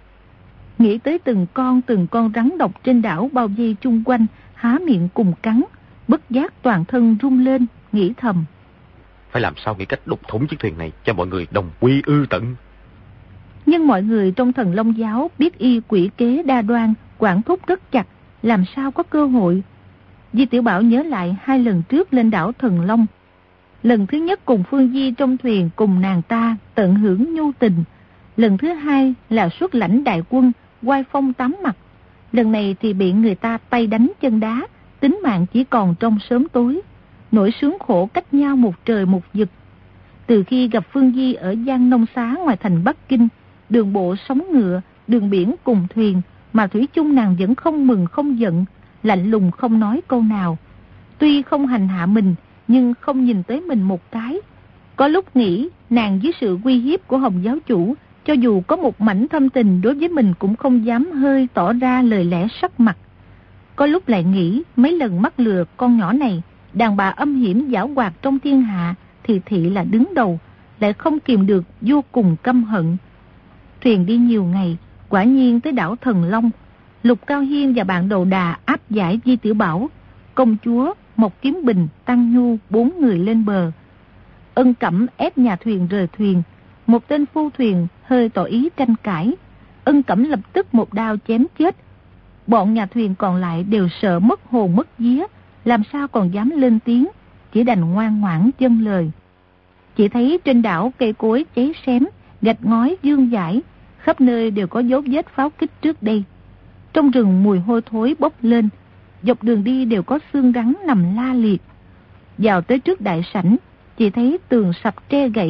Nghĩ tới từng con từng con rắn độc trên đảo bao vây chung quanh, há miệng cùng cắn, bất giác toàn thân rung lên, nghĩ thầm: Phải làm sao nghĩ cách đục thủng chiếc thuyền này cho mọi người đồng quy ư tận. Nhưng mọi người trong Thần Long giáo biết y quỷ kế đa đoan, quản thúc rất chặt, làm sao có cơ hội. Di Tiểu Bảo nhớ lại hai lần trước lên đảo Thần Long. Lần thứ nhất cùng Phương Di trong thuyền cùng nàng ta tận hưởng nhu tình. Lần thứ hai là xuất lãnh đại quân, oai phong tám mặt. Lần này thì bị người ta tay đánh chân đá, tính mạng chỉ còn trong sớm tối. Nỗi sướng khổ cách nhau một trời một vực. Từ khi gặp Phương Di ở Giang Nông Xá ngoài thành Bắc Kinh, đường bộ sóng ngựa, đường biển cùng thuyền, mà thủy chung nàng vẫn không mừng không giận, lạnh lùng không nói câu nào. Tuy không hành hạ mình, nhưng không nhìn tới mình một cái. Có lúc nghĩ nàng dưới sự uy hiếp của Hồng giáo chủ, cho dù có một mảnh thâm tình đối với mình cũng không dám hơi tỏ ra lời lẽ sắc mặt. Có lúc lại nghĩ mấy lần mắc lừa con nhỏ này, đàn bà âm hiểm giảo hoạt trong thiên hạ thì thị là đứng đầu, lại không kìm được vô cùng căm hận. Thuyền đi nhiều ngày, quả nhiên tới đảo Thần Long. Lục Cao Hiên và bạn đầu đà áp giải Di Tiểu Bảo, công chúa, Mộc Kiếm Bình, Tăng Nhu bốn người lên bờ. Ân Cẩm ép nhà thuyền rời thuyền. Một tên phu thuyền hơi tỏ ý tranh cãi. Ân Cẩm lập tức một đao chém chết. Bọn nhà thuyền còn lại đều sợ mất hồn mất vía, làm sao còn dám lên tiếng, chỉ đành ngoan ngoãn dâng lời. Chỉ thấy trên đảo cây cối cháy xém, gạch ngói vương vãi, khắp nơi đều có dấu vết pháo kích trước đây. Trong rừng mùi hôi thối bốc lên, dọc đường đi đều có xương rắn nằm la liệt. Vào tới trước đại sảnh, chỉ thấy tường sập tre gãy,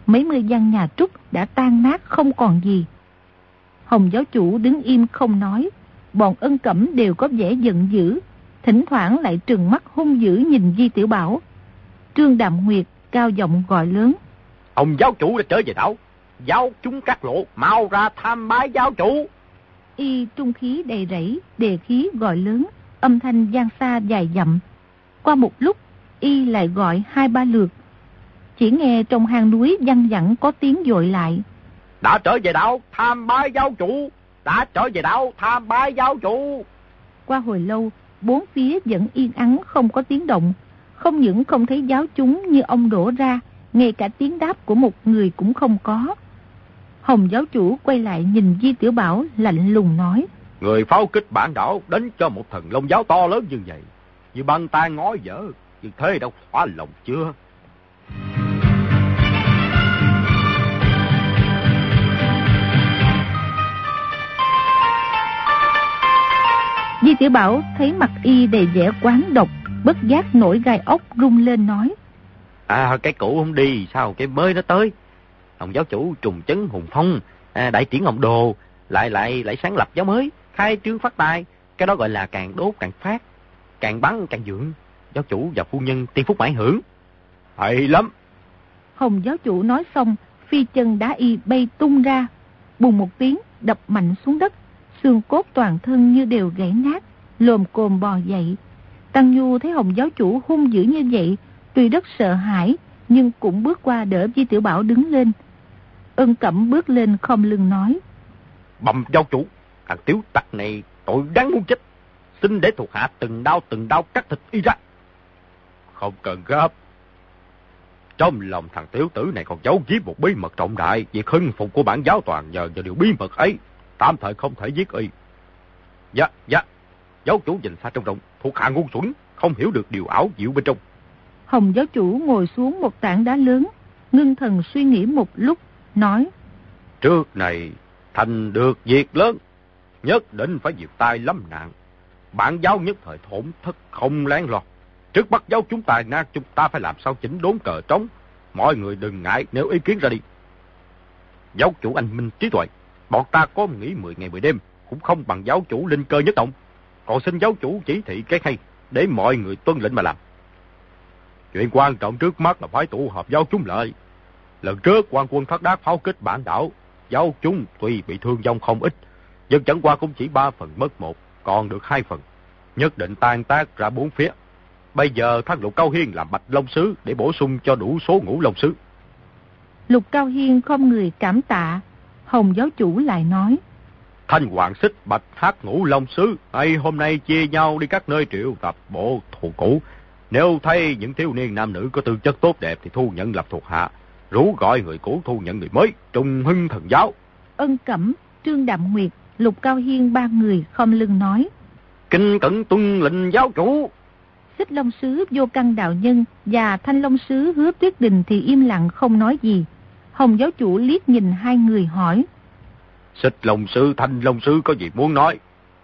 mấy mươi gian nhà trúc đã tan nát không còn gì. Hồng giáo chủ đứng im không nói, bọn Ân Cẩm đều có vẻ giận dữ, thỉnh thoảng lại trừng mắt hung dữ nhìn Di Tiểu Bảo. Trương Đạm Nguyệt cao giọng gọi lớn: Ông giáo chủ đã trở về đảo, giáo chúng các lộ mau ra tham bái giáo chủ. Y trung khí đầy rẫy, đề khí gọi lớn, âm thanh vang xa dài dặm. Qua một lúc, Y lại gọi hai ba lượt. Chỉ nghe trong hang núi văng vẳng có tiếng dội lại: Đã trở về đảo tham bái giáo chủ, đã trở về đảo tham bái giáo chủ. Qua hồi lâu, bốn phía vẫn yên ắng không có tiếng động. Không những không thấy giáo chúng như ông đổ ra, ngay cả tiếng đáp của một người cũng không có. Hồng giáo chủ quay lại nhìn Di Tiểu Bảo lạnh lùng nói: Người pháo kích bản đảo đánh cho một thần long giáo to lớn như vậy, như băng tan ngói vỡ, như thế đâu thỏa lòng chưa? Di Tiểu Bảo thấy mặt Y đầy vẻ quán độc, bất giác nổi gai ốc rung lên nói: À, cái cũ không đi, sao cái mới nó tới? Hồng giáo chủ trùng chấn hùng phong, à, đại triển ông đồ, lại lại lại sáng lập giáo mới, khai trương phát tài, cái đó gọi là càng đốt càng phát, càng bắn càng dưỡng. Giáo chủ và phu nhân tiên phúc mãi hưởng. Hay lắm. Hồng giáo chủ nói xong, phi chân đá Y bay tung ra, bùng một tiếng đập mạnh xuống đất, xương cốt toàn thân như đều gãy nát, lồm cồm bò dậy. Tăng Nhu thấy Hồng giáo chủ hung dữ như vậy, tuy rất sợ hãi, nhưng cũng bước qua đỡ Di Tiểu Bảo đứng lên. Ân Cẩm bước lên khom lưng nói: Bẩm giáo chủ, thằng tiểu tặc này tội đáng muốn chết, xin để thuộc hạ từng đao từng đao cắt thịt Y ra. Không cần gấp. Trong lòng thằng tiểu tử này còn giấu giếm một bí mật trọng đại, việc hưng phục của bản giáo toàn nhờ vào điều bí mật ấy, tạm thời không thể giết Y. Dạ, dạ, giáo chủ nhìn xa trông rộng, thuộc hạ ngu xuẩn, không hiểu được điều ảo diệu bên trong. Hồng giáo chủ ngồi xuống một tảng đá lớn, ngưng thần suy nghĩ một lúc, nói: Trước này thành được việc lớn, nhất định phải diệt tai lâm nạn. Bản giáo nhất thời thổn thất không lén lọt. Trước bắt giáo chúng ta na chúng ta phải làm sao chỉnh đốn cờ trống. Mọi người đừng ngại nếu ý kiến ra đi. Giáo chủ anh minh trí tuệ, bọn ta có nghỉ mười ngày mười đêm cũng không bằng giáo chủ linh cơ nhất động. Còn xin giáo chủ chỉ thị cái hay để mọi người tuân lệnh mà làm. Chuyện quan trọng trước mắt là phải tụ họp giáo chúng lại. Lần trước quan quân Thất Đát pháo kích bản đảo, giáo chúng tuy bị thương vong không ít, nhưng chẳng qua cũng chỉ ba phần mất một, còn được hai phần. Nhất định tan tác ra bốn phía. Bây giờ thác Lục Cao Hiên làm Bạch Long Sứ để bổ sung cho đủ số Ngũ Long Sứ. Lục Cao Hiên không người cảm tạ. Hồng giáo chủ lại nói: Thanh Hoàng Xích Bạch Hát Ngũ Long Sứ hay hôm nay chia nhau đi các nơi triệu tập bộ thù cũ. Nếu thấy những thiếu niên nam nữ có tư chất tốt đẹp thì thu nhận làm thuộc hạ, rủ gọi người cũ thu nhận người mới, trung hưng thần giáo. Ân Cẩm, Trương Đạm Nguyệt, Lục Cao Hiên ba người khom lưng nói: Kinh cẩn tuân lệnh giáo chủ. Xích Long Sứ Vô Căn Đạo Nhân và Thanh Long Sứ Hứa Tuyết Đình thì im lặng không nói gì. Hồng giáo chủ liếc nhìn hai người hỏi: Xích Long Sứ, Thanh Long Sứ có gì muốn nói?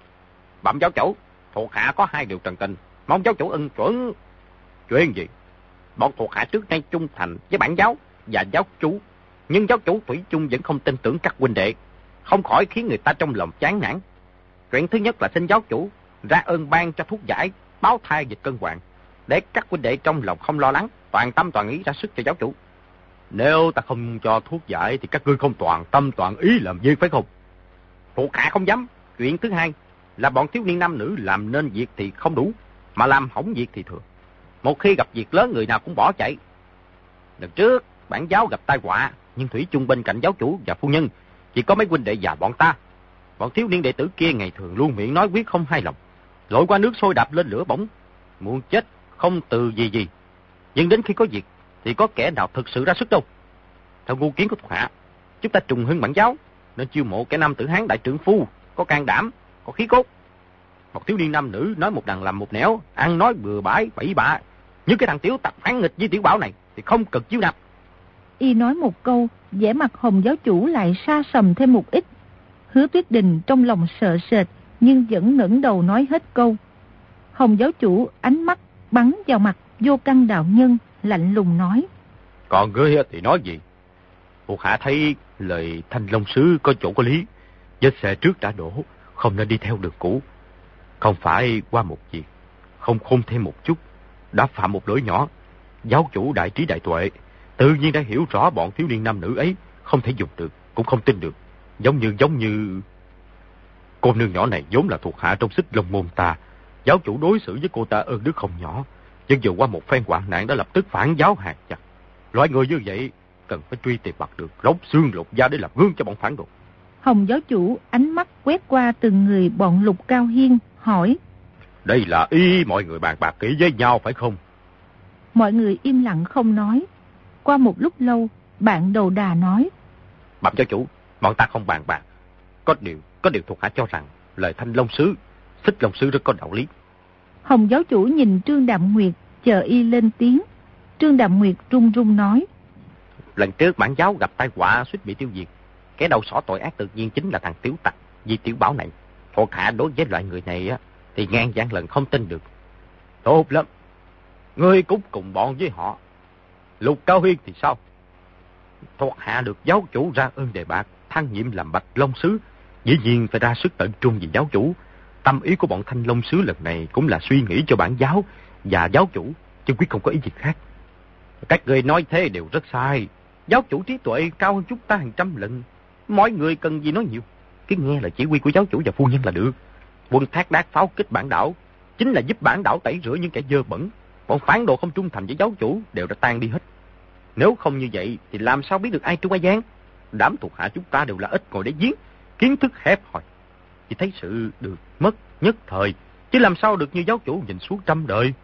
Bẩm giáo chủ, thuộc hạ có hai điều trần tình, mong giáo chủ ân chuẩn. Chuyện gì? Bọn thuộc hạ trước nay trung thành với bản giáo và giáo chủ, nhưng giáo chủ thủy chung vẫn không tin tưởng các huynh đệ, không khỏi khiến người ta trong lòng chán nản. Chuyện thứ nhất là xin giáo chủ ra ơn ban cho thuốc giải báo thai dịch cân hoàng, để các huynh đệ trong lòng không lo lắng, toàn tâm toàn ý ra sức cho giáo chủ. Nếu ta không cho thuốc giải thì các ngươi không toàn tâm toàn ý làm việc phải không? Thuộc hạ không dám. Chuyện thứ hai là bọn thiếu niên nam nữ làm nên việc thì không đủ, mà làm hỏng việc thì thừa. Một khi gặp việc lớn người nào cũng bỏ chạy. Lần trước bản giáo gặp tai họa, nhưng thủy chung bên cạnh giáo chủ và phu nhân chỉ có mấy huynh đệ và bọn ta. Bọn thiếu niên đệ tử kia ngày thường luôn miệng nói quyết không hai lòng, lội qua nước sôi đạp lên lửa bỏng, muốn chết không từ gì gì. Nhưng đến khi có việc thì có kẻ nào thực sự ra sức đâu. Theo ngu kiến của thuộc hạ, chúng ta trùng hưng bản giáo nên chiêu mộ kẻ nam tử hán đại trưởng phu, có can đảm, có khí cốt. Một thiếu niên nam nữ nói một đằng làm một nẻo, ăn nói bừa bãi bậy bạ, như cái thằng tiểu tặc phản nghịch với Tiểu Bảo này thì không cần chiêu nạp. Y nói một câu, vẻ mặt Hồng giáo chủ lại sa sầm thêm một ít. Hứa Tuyết Đình trong lòng sợ sệt, nhưng vẫn ngẩng đầu nói hết câu. Hồng giáo chủ ánh mắt bắn vào mặt Vô Căn Đạo Nhân, lạnh lùng nói: Còn ngươi thì nói gì? Thuộc hạ thấy lời Thanh Long Sứ có chỗ có lý. Vết xe trước đã đổ, không nên đi theo đường cũ. Không phải qua một việc, không khôn thêm một chút, đã phạm một lỗi nhỏ. Giáo chủ đại trí đại tuệ, tự nhiên đã hiểu rõ bọn thiếu niên nam nữ ấy không thể dùng được, cũng không tin được. Giống như, giống như... Cô nương nhỏ này vốn là thuộc hạ trong Xích Long môn ta. Giáo chủ đối xử với cô ta ơn đức không nhỏ. Nhưng vừa qua một phen hoạn nạn đã lập tức phản giáo hàng chặt. Loại người như vậy cần phải truy tìm bằng được, lóc xương lột da để làm gương cho bọn phản đồ. Hồng giáo chủ ánh mắt quét qua từng người bọn Lục Cao Hiên, hỏi: Đây là ý mọi người bàn bạc kỹ với nhau phải không? Mọi người im lặng không nói. Qua một lúc lâu, bạn Đầu Đà nói: Bẩm giáo chủ, bọn ta không bàn bạc. Có điều, có điều thuộc hạ cho rằng lời Thanh Long Sứ, Xích Long Sứ rất có đạo lý. Hồng giáo chủ nhìn Trương Đạm Nguyệt, chờ y lên tiếng. Trương Đạm Nguyệt run run nói: Lần trước bản giáo gặp tai họa suýt bị tiêu diệt. Kẻ đầu sỏ tội ác tự nhiên chính là thằng Tiểu Tặc, Di Tiểu Bảo này. Thuộc hạ đối với loại người này á, thì ngàn vạn lần không tin được. Tốt lắm, ngươi cũng cùng bọn với họ. Lục Cao Hiên thì sao? Thuộc hạ được giáo chủ ra ơn đề bạc, thăng nhiệm làm Bạch Long Sứ, dĩ nhiên phải ra sức tận trung vì giáo chủ. Tâm ý của bọn Thanh Long Sứ lần này cũng là suy nghĩ cho bản giáo và giáo chủ, chứ quyết không có ý gì khác. Các người nói thế đều rất sai. Giáo chủ trí tuệ cao hơn chúng ta hàng trăm lần. Mọi người cần gì nói nhiều, cứ nghe là chỉ huy của giáo chủ và phu nhân là được. Quân thác đát pháo kích bản đảo chính là giúp bản đảo tẩy rửa những kẻ dơ bẩn. Bọn phản đồ không trung thành với giáo chủ đều đã tan đi hết. Nếu không như vậy thì làm sao biết được ai trung ai gian? Đám thuộc hạ chúng ta đều là ít ngồi để giếng, kiến thức hẹp hòi, chỉ thấy sự được mất nhất thời, chứ làm sao được như giáo chủ nhìn suốt trăm đời.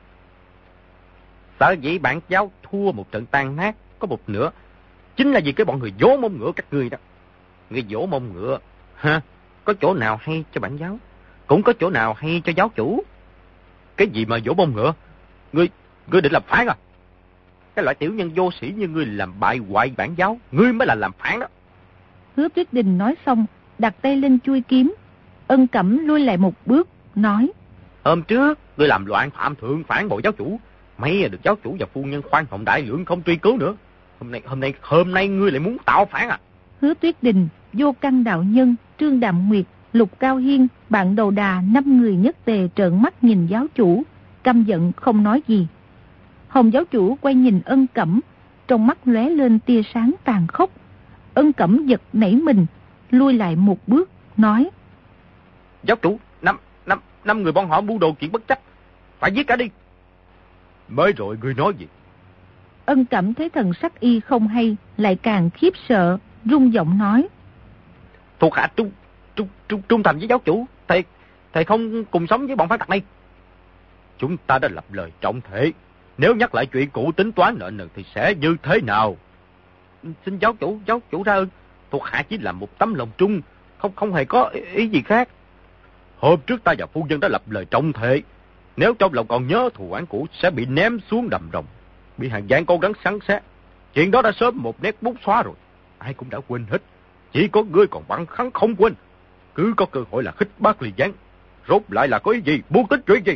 Sở dĩ bản giáo thua một trận tan nát có một nửa chính là vì cái bọn người vỗ mông ngựa các ngươi đó. Người vỗ mông ngựa ha, có chỗ nào hay cho bản giáo, cũng có chỗ nào hay cho giáo chủ. Cái gì mà vỗ mông ngựa? Ngươi, ngươi định làm phản à? Cái loại tiểu nhân vô sĩ như ngươi làm bại hoại bản giáo, ngươi mới là làm phản đó. Hứa Tuyết Đình nói xong, đặt tay lên chuôi kiếm. Ân Cẩm lui lại một bước, nói: Hôm trước, ngươi làm loạn phạm thượng phản bội giáo chủ. Mấy được giáo chủ và phu nhân khoan hồng đại lượng không truy cứu nữa. Hôm nay, hôm nay, hôm nay ngươi lại muốn tạo phản à? Hứa Tuyết Đình, Vô Căn đạo nhân, Trương Đạm Nguyệt, Lục Cao Hiên, bạn Đầu Đà, năm người nhất tề trợn mắt nhìn giáo chủ, căm giận không nói gì. Hồng giáo chủ quay nhìn Ân Cẩm, trong mắt lóe lên tia sáng tàn khốc. Ân Cẩm giật nảy mình, lui lại một bước, nói: Giáo chủ, năm, năm, năm người bọn họ mưu đồ chuyện bất chấp, phải giết cả đi. Mới rồi ngươi nói gì? Ân Cẩm thấy thần sắc y không hay, lại càng khiếp sợ, rung giọng nói: Thuộc hạ trung, trung, trung, trung thành với giáo chủ, thầy, thầy không cùng sống với bọn phản tặc này. Chúng ta đã lập lời trọng thể, nếu nhắc lại chuyện cũ tính toán nợ nần thì sẽ như thế nào? Xin giáo chủ, giáo chủ ra ơn, thuộc hạ chỉ là một tấm lòng trung, không không hề có ý, ý gì khác. Hôm trước ta và phu nhân đã lập lời trọng thể, nếu trong lòng còn nhớ thù oán cũ sẽ bị ném xuống đầm rồng, bị hàng vạn con rắn sắn xé. Chuyện đó đã sớm một nét bút xóa rồi, ai cũng đã quên hết. Chỉ có ngươi còn bắn khắn không quên, cứ có cơ hội là khích bác ly gián. Rốt lại là có ý gì, muốn tính chuyện gì?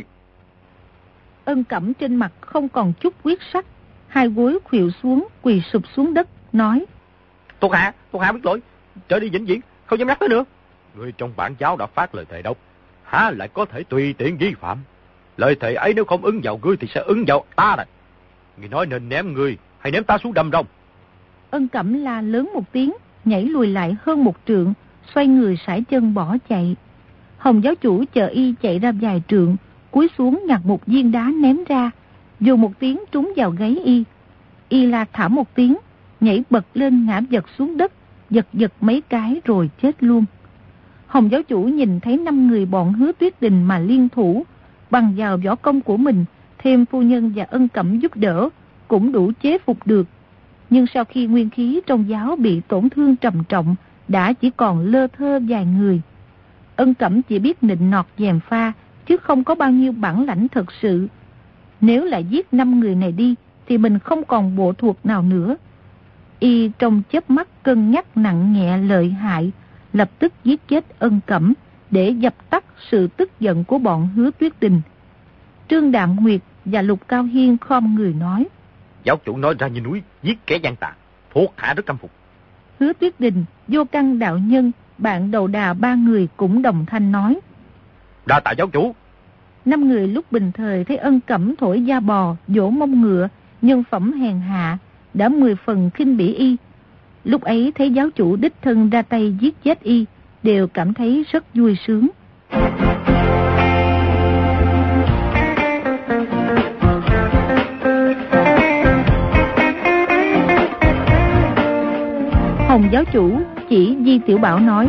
Ân Cẩm trên mặt không còn chút quyết sắc, hai gối khuỵu xuống, quỳ sụp xuống đất, nói: Thuộc hạ, thuộc hạ biết lỗi, trở đi vĩnh viễn, không dám nhắc tới nữa. Người trong bản giáo đã phát lời thề độc, há lại có thể tùy tiện vi phạm? Lời thề ấy nếu không ứng vào ngươi thì sẽ ứng vào ta này. Ngươi nói nên ném ngươi hay ném ta xuống đầm rồng? Ân Cẩm la lớn một tiếng, nhảy lùi lại hơn một trượng, xoay người sải chân bỏ chạy. Hồng giáo chủ chờ y chạy ra vài trượng, cúi xuống nhặt một viên đá ném ra, dù một tiếng trúng vào gáy y. Y la thảm một tiếng, nhảy bật lên ngã vật xuống đất, giật giật mấy cái rồi chết luôn. Hồng giáo chủ nhìn thấy năm người bọn Hứa Tuyết Đình mà liên thủ, bằng vào võ công của mình, thêm phu nhân và Ân Cẩm giúp đỡ, cũng đủ chế phục được. Nhưng sau khi nguyên khí trong giáo bị tổn thương trầm trọng, đã chỉ còn lơ thơ vài người. Ân Cẩm chỉ biết nịnh nọt gièm pha, chứ không có bao nhiêu bản lãnh thật sự. Nếu lại giết năm người này đi, thì mình không còn bộ thuộc nào nữa. Y trong chớp mắt cân nhắc nặng nhẹ lợi hại, lập tức giết chết Ân Cẩm, để dập tắt sự tức giận của bọn Hứa Tuyết Đình. Trương Đạm Nguyệt và Lục Cao Hiên khom người nói: Giáo chủ nói ra như núi, giết kẻ gian tà, thuộc hạ rất căm phục. Hứa Tuyết Đình, Vô Căn đạo nhân, bạn đầu đà ba người cũng đồng thanh nói: Đa tạ giáo chủ. Năm người lúc bình thời thấy Ân Cẩm thổi da bò, dỗ mông ngựa, nhân phẩm hèn hạ, đã mười phần khinh bỉ y. Lúc ấy thấy giáo chủ đích thân ra tay giết chết y, đều cảm thấy rất vui sướng. Hồng giáo chủ chỉ Di Tiểu Bảo nói: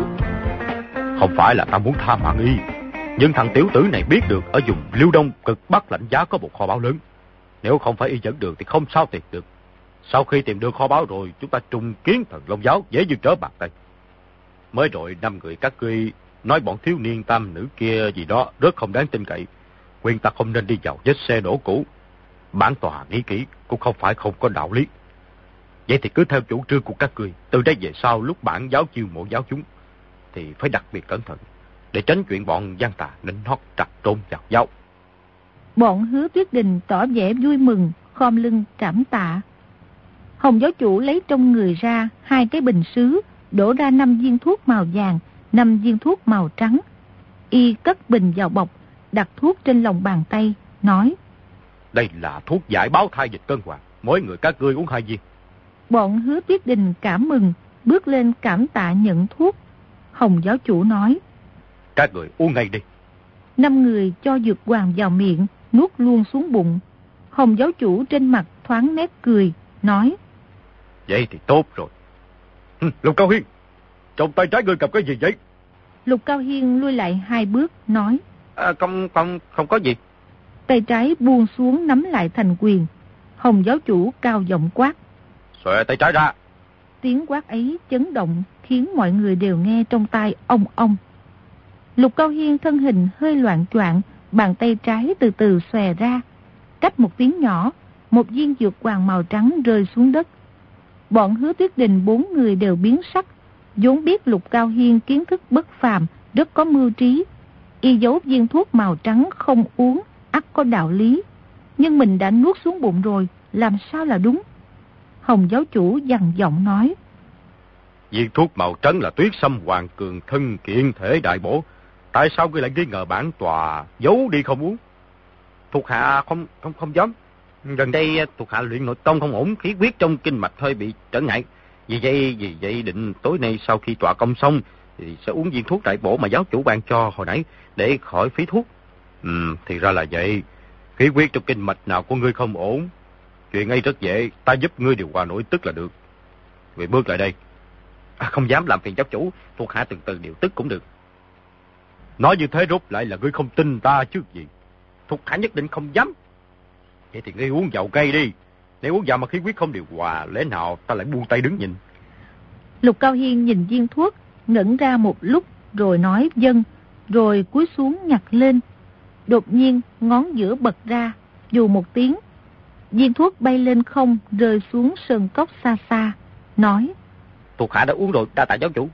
Không phải là ta muốn tha mạng y, nhưng thằng tiểu tử này biết được ở vùng Liêu Đông cực Bắc Lãnh Giá có một kho báu lớn. Nếu không phải y dẫn đường thì không sao tìm được. Sau khi tìm được kho báu rồi, chúng ta trùng kiến Thần Long giáo dễ như trở bàn tay. Mới rồi năm người các ngươi nói bọn thiếu niên tam nữ kia gì đó rất không đáng tin cậy, khuyên ta không nên đi vào vết xe đổ cũ. Bản tòa nghĩ kỹ cũng không phải không có đạo lý. Vậy thì cứ theo chủ trương của các ngươi, từ đây về sau lúc bản giáo chiêu mộ giáo chúng thì phải đặc biệt cẩn thận, để tránh chuyện bọn gian tà nịnh hót trặc trôn vào giáo. Bọn Hứa Tuyết Đình tỏ vẻ vui mừng, khom lưng trảm tạ. Hồng giáo chủ lấy trong người ra hai cái bình sứ, đổ ra năm viên thuốc màu vàng, năm viên thuốc màu trắng. Y cất bình vào bọc, đặt thuốc trên lòng bàn tay, nói: Đây là thuốc giải báo thai dịch cân hoàng, mỗi người các ngươi uống hai viên. Bọn Hứa Tuyết Đình cảm mừng, bước lên cảm tạ nhận thuốc. Hồng giáo chủ nói: Các người uống ngay đi. Năm người cho dược hoàng vào miệng, nuốt luôn xuống bụng. Hồng giáo chủ trên mặt thoáng nét cười, nói: Vậy thì tốt rồi. Hừ, Lục Cao Hiên, trong tay trái ngươi cầm cái gì vậy? Lục Cao Hiên lui lại hai bước, nói: À, không, không, không có gì. Tay trái buông xuống nắm lại thành quyền. Hồng giáo chủ cao giọng quát: Xòe tay trái ra. Tiếng quát ấy chấn động, khiến mọi người đều nghe trong tai ong ong. Lục Cao Hiên thân hình hơi loạn choạng, bàn tay trái từ từ xòe ra. Cách một tiếng nhỏ, một viên dược hoàng màu trắng rơi xuống đất. Bọn Hứa Tuyết Đình bốn người đều biến sắc, vốn biết Lục Cao Hiên kiến thức bất phàm, rất có mưu trí. Y giấu viên thuốc màu trắng không uống, ắt có đạo lý. Nhưng mình đã nuốt xuống bụng rồi, làm sao là đúng? Hồng giáo chủ dằn giọng nói: Viên thuốc màu trắng là Tuyết Sâm Hoàng Cường thân kiện thể đại bổ. Tại sao ngươi lại nghi ngờ bản tòa giấu đi không uống? Thuộc hạ không không không dám. Gần đây thuộc hạ luyện nội công không ổn, khí huyết trong kinh mạch hơi bị trở ngại. Vì vậy, vì vậy định tối nay sau khi tọa công xong thì sẽ uống viên thuốc đại bổ mà giáo chủ ban cho hồi nãy để khỏi phí thuốc. Ừ, thì ra là vậy. Khí huyết trong kinh mạch nào của ngươi không ổn? Chuyện ấy rất dễ, ta giúp ngươi điều hòa nổi tức là được. Vậy bước lại đây. À, không dám làm phiền giáo chủ, thuộc hạ từ từ điều tức cũng được. Nói như thế rốt lại là ngươi không tin ta chứ gì? Thuộc hạ nhất định không dám. Vậy thì ngươi uống vào cây đi. Nếu uống vào mà khí huyết không điều hòa, lẽ nào ta lại buông tay đứng nhìn? Lục Cao Hiên nhìn viên thuốc, ngẩn ra một lúc rồi nói vâng, rồi cúi xuống nhặt lên. Đột nhiên ngón giữa bật ra, dù một tiếng. Viên thuốc bay lên không, rơi xuống sơn cốc xa xa, nói: Thuộc hạ đã uống rồi, đa tạ giáo chủ.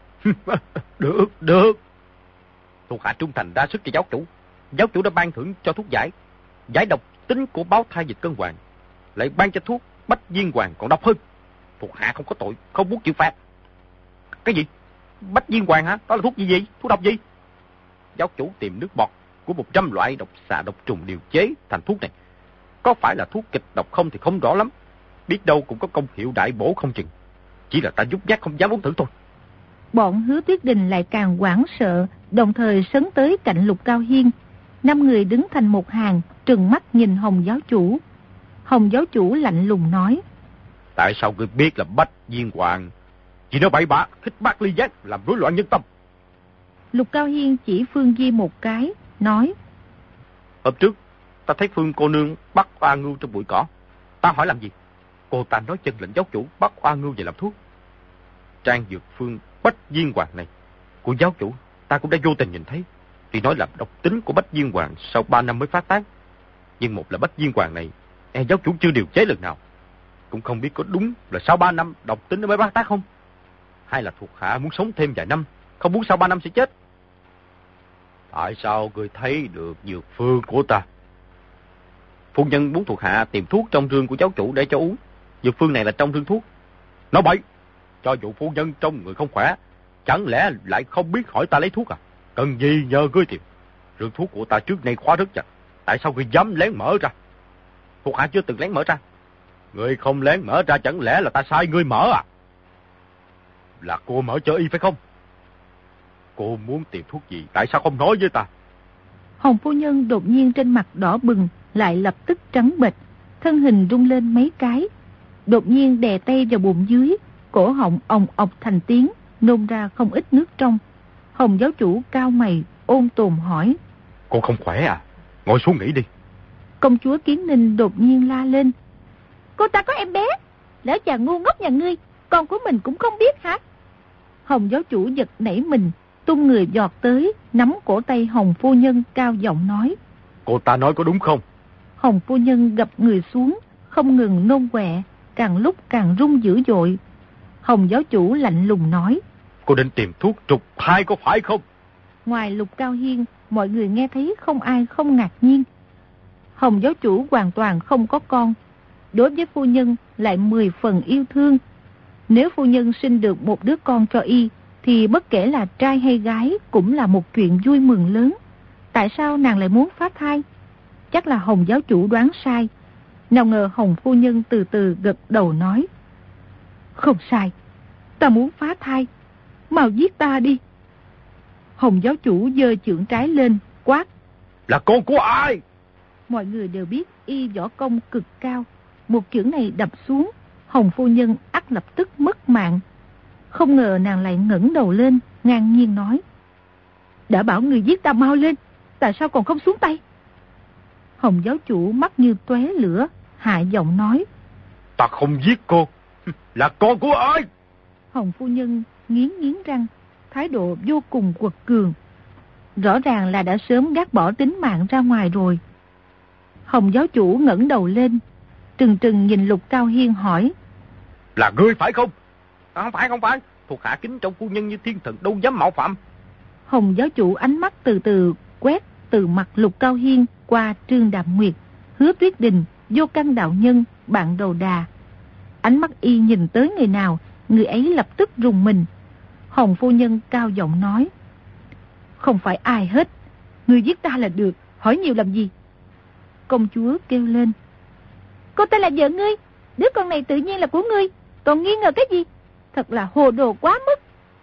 Được, được. Thuộc hạ trung thành ra sức cho giáo chủ. Giáo chủ đã ban thưởng cho thuốc giải, giải độc tính của báo thai dịch cân hoàng, lại ban cho thuốc bách viên hoàng còn độc hơn. Thuộc hạ không có tội, không muốn chịu phạt. Cái gì? Bách viên hoàng hả? Đó là thuốc gì gì? Thuốc độc gì? Giáo chủ tìm nước bọt của một trăm loại độc xà độc trùng điều chế thành thuốc này. Có phải là thuốc kịch độc không thì không rõ lắm. Biết đâu cũng có công hiệu đại bổ không chừng. Chỉ là ta nhút nhát không dám uống thử thôi. Bọn Hứa Tuyết Đình lại càng hoảng sợ, đồng thời sấn tới cạnh Lục Cao Hiên. Năm người đứng thành một hàng, trừng mắt nhìn Hồng giáo chủ. Hồng giáo chủ lạnh lùng nói: Tại sao ngươi biết là bách viên hoàng? Chỉ nói bậy bạ, khích bác ly giác, làm rối loạn nhân tâm. Lục Cao Hiên chỉ Phương Di một cái, nói: Hôm trước, ta thấy Phương cô nương bắt oa ngưu trong bụi cỏ. Ta hỏi làm gì? Cô ta nói chân lệnh giáo chủ bắt oa ngưu về làm thuốc. Trang dược phương bách viên hoàng này của giáo chủ ta cũng đã vô tình nhìn thấy. Thì nói là độc tính của bách viên hoàng sau ba năm mới phát tác. Nhưng một là bách viên hoàng này e giáo chủ chưa điều chế lần nào. Cũng không biết có đúng là sau ba năm độc tính nó mới phát tác không? Hay là thuộc hạ muốn sống thêm vài năm, không muốn sau ba năm sẽ chết? Tại sao ngươi thấy được dược phương của ta? Phu nhân muốn thuộc hạ tìm thuốc trong rương của giáo chủ để cho uống. Dược phương này là trong rương thuốc. Nói bậy! Cho dù phu nhân trong người không khỏe, chẳng lẽ lại không biết hỏi ta lấy thuốc à? Cần gì nhờ ngươi tìm. Rượu thuốc của ta trước nay khóa rất chặt. Tại sao ngươi dám lén mở ra? Thuộc hạ chưa từng lén mở ra. Ngươi không lén mở ra, chẳng lẽ là ta sai ngươi mở à? Là cô mở cho y phải không? Cô muốn tìm thuốc gì, tại sao không nói với ta? Hồng phu nhân đột nhiên trên mặt đỏ bừng, lại lập tức trắng bệch, thân hình rung lên mấy cái, đột nhiên đè tay vào bụng dưới, cổ họng ồng ọc thành tiếng, nôn ra không ít nước trong. Hồng giáo chủ cao mày ôn tồn hỏi: Cô không khỏe à? Ngồi xuống nghỉ đi. Công chúa Kiến Ninh đột nhiên la lên: Cô ta có em bé, lỡ chàng ngu ngốc nhà ngươi, con của mình cũng không biết hả? Hồng giáo chủ giật nảy mình, tung người giọt tới, nắm cổ tay Hồng phu nhân cao giọng nói: Cô ta nói có đúng không? Hồng phu nhân gập người xuống, không ngừng nôn quẹ, càng lúc càng run dữ dội. Hồng giáo chủ lạnh lùng nói: Cô định tìm thuốc trục thai có phải không? Ngoài Lục Cao Hiên, mọi người nghe thấy không ai không ngạc nhiên. Hồng giáo chủ hoàn toàn không có con, đối với phu nhân lại mười phần yêu thương. Nếu phu nhân sinh được một đứa con cho y, thì bất kể là trai hay gái cũng là một chuyện vui mừng lớn. Tại sao nàng lại muốn phá thai? Chắc là Hồng giáo chủ đoán sai. Nào ngờ Hồng phu nhân từ từ gật đầu nói: Không sai, ta muốn phá thai, mau giết ta đi. Hồng giáo chủ giơ chưởng trái lên, quát: Là con của ai? Mọi người đều biết y võ công cực cao, một chưởng này đập xuống, Hồng phu nhân ắt lập tức mất mạng. Không ngờ nàng lại ngẩng đầu lên, ngang nhiên nói: Đã bảo người giết ta mau lên, tại sao còn không xuống tay? Hồng giáo chủ mắt như tóe lửa, hạ giọng nói: Ta không giết cô, là con của ai? Hồng phu nhân nghiến nghiến răng, thái độ vô cùng quật cường. Rõ ràng là đã sớm gác bỏ tính mạng ra ngoài rồi. Hồng giáo chủ ngẩng đầu lên, trừng trừng nhìn Lục Cao Hiên hỏi: Là ngươi phải không? À, không phải không phải, thuộc hạ kính trọng phu nhân như thiên thần, đâu dám mạo phạm. Hồng giáo chủ ánh mắt từ từ quét từ mặt Lục Cao Hiên qua Trương Đạm Nguyệt, Hứa Tuyết Đình, Vô Căn đạo nhân, Bạn Đầu Đà. Ánh mắt y nhìn tới người nào, người ấy lập tức rùng mình. Hồng phu nhân cao giọng nói: Không phải ai hết, người giết ta là được, hỏi nhiều làm gì? Công chúa kêu lên: Cô ta là vợ ngươi, đứa con này tự nhiên là của ngươi, còn nghi ngờ cái gì? Thật là hồ đồ quá mức.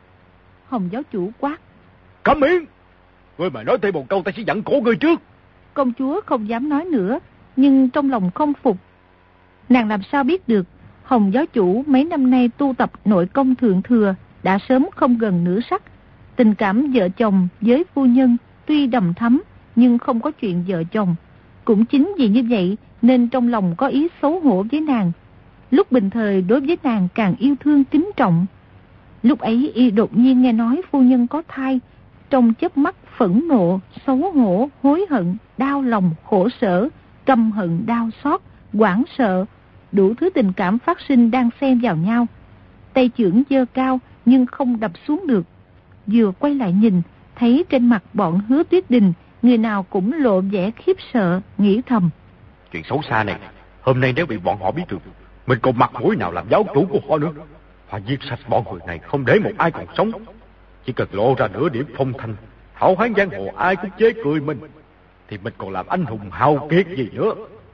Hồng giáo chủ quát: Câm miệng! Ngươi mà nói thêm một câu ta sẽ giận cổ ngươi trước. Công chúa không dám nói nữa, nhưng trong lòng không phục. Nàng làm sao biết được Hồng giáo chủ mấy năm nay tu tập nội công thượng thừa, đã sớm không gần nửa sắc. Tình cảm vợ chồng với phu nhân tuy đầm thắm, nhưng không có chuyện vợ chồng. Cũng chính vì như vậy nên trong lòng có ý xấu hổ với nàng. Lúc bình thời đối với nàng càng yêu thương kính trọng. Lúc ấy y đột nhiên nghe nói phu nhân có thai, trong chớp mắt phẫn nộ, xấu hổ, hối hận, đau lòng, khổ sở, căm hận, đau xót, hoảng sợ, đủ thứ tình cảm phát sinh đang xen vào nhau. Tay chưởng giơ cao nhưng không đập xuống được. Vừa quay lại nhìn, thấy trên mặt bọn Hứa Tuyết Đình, người nào cũng lộ vẻ khiếp sợ, nghĩ thầm: Chuyện xấu xa này, hôm nay nếu bị bọn họ biết được, mình còn mặt mũi nào làm giáo chủ của họ nữa. Họ giết sạch bọn người này, không để một ai còn sống. Chỉ cần lộ ra nửa điểm phong thanh, hảo hán giang hồ ai cũng chế cười mình, thì mình còn làm anh hùng hào kiệt gì nữa.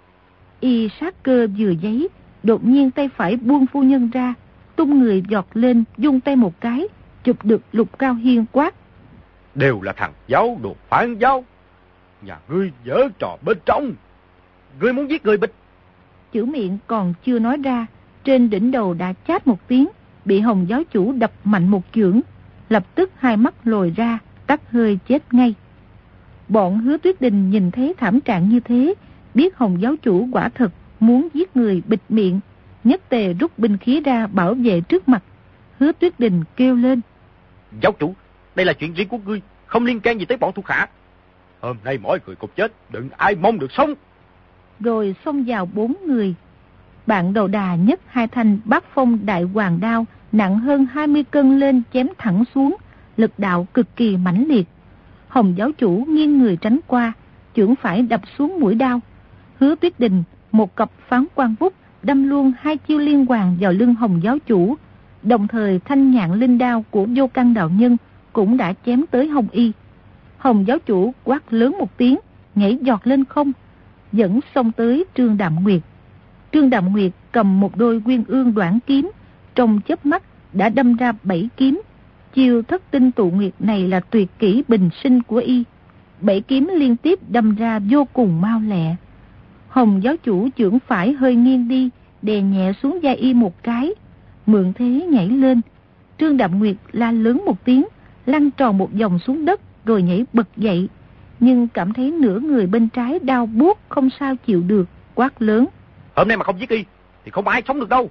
Y sát cơ vừa giấy, đột nhiên tay phải buông phu nhân ra, tung người giọt lên, dung tay một cái, chụp được Lục Cao Hiên quát: Đều là thằng giáo đồ phản giáo, nhà ngươi giở trò bên trong, ngươi muốn giết người bịch. Chữ miệng còn chưa nói ra, trên đỉnh đầu đã chát một tiếng, bị Hồng giáo chủ đập mạnh một chưởng, lập tức hai mắt lồi ra, tắt hơi chết ngay. Bọn Hứa Tuyết Đình nhìn thấy thảm trạng như thế, biết Hồng giáo chủ quả thật muốn giết người bịt miệng, nhất tề rút binh khí ra bảo vệ trước mặt. Hứa Tuyết Đình kêu lên: Giáo chủ, đây là chuyện riêng của ngươi, không liên can gì tới bọn thuộc hạ. Hôm nay mỗi người cùng chết, đừng ai mong được sống. Rồi xông vào bốn người. Bạn Đầu Đà nhấc hai thanh Bát Phong đại hoàng đao nặng hơn hai mươi cân lên chém thẳng xuống, lực đạo cực kỳ mãnh liệt. Hồng giáo chủ nghiêng người tránh qua, chưởng phải đập xuống mũi đao. Hứa Tuyết Đình một cặp phán quan bút đâm luôn hai chiêu liên hoàn vào lưng Hồng giáo chủ. Đồng thời thanh nhạn linh đao của Vô Căn đạo nhân cũng đã chém tới Hồng Y. Hồng giáo chủ quát lớn một tiếng, nhảy giọt lên không, dẫn xông tới Trương Đạm Nguyệt. Trương Đạm Nguyệt cầm một đôi Nguyên Ương đoạn kiếm, trong chớp mắt đã đâm ra bảy kiếm. Chiêu Thất Tinh Tụ Nguyệt này là tuyệt kỹ bình sinh của y. Bảy kiếm liên tiếp đâm ra vô cùng mau lẹ. Hồng giáo chủ chưởng phải hơi nghiêng đi, đè nhẹ xuống vai y một cái, mượn thế nhảy lên. Trương Đạm Nguyệt la lớn một tiếng, lăn tròn một vòng xuống đất rồi nhảy bật dậy, nhưng cảm thấy nửa người bên trái đau buốt không sao chịu được, quát lớn: Hôm nay mà không giết y thì không ai sống được đâu.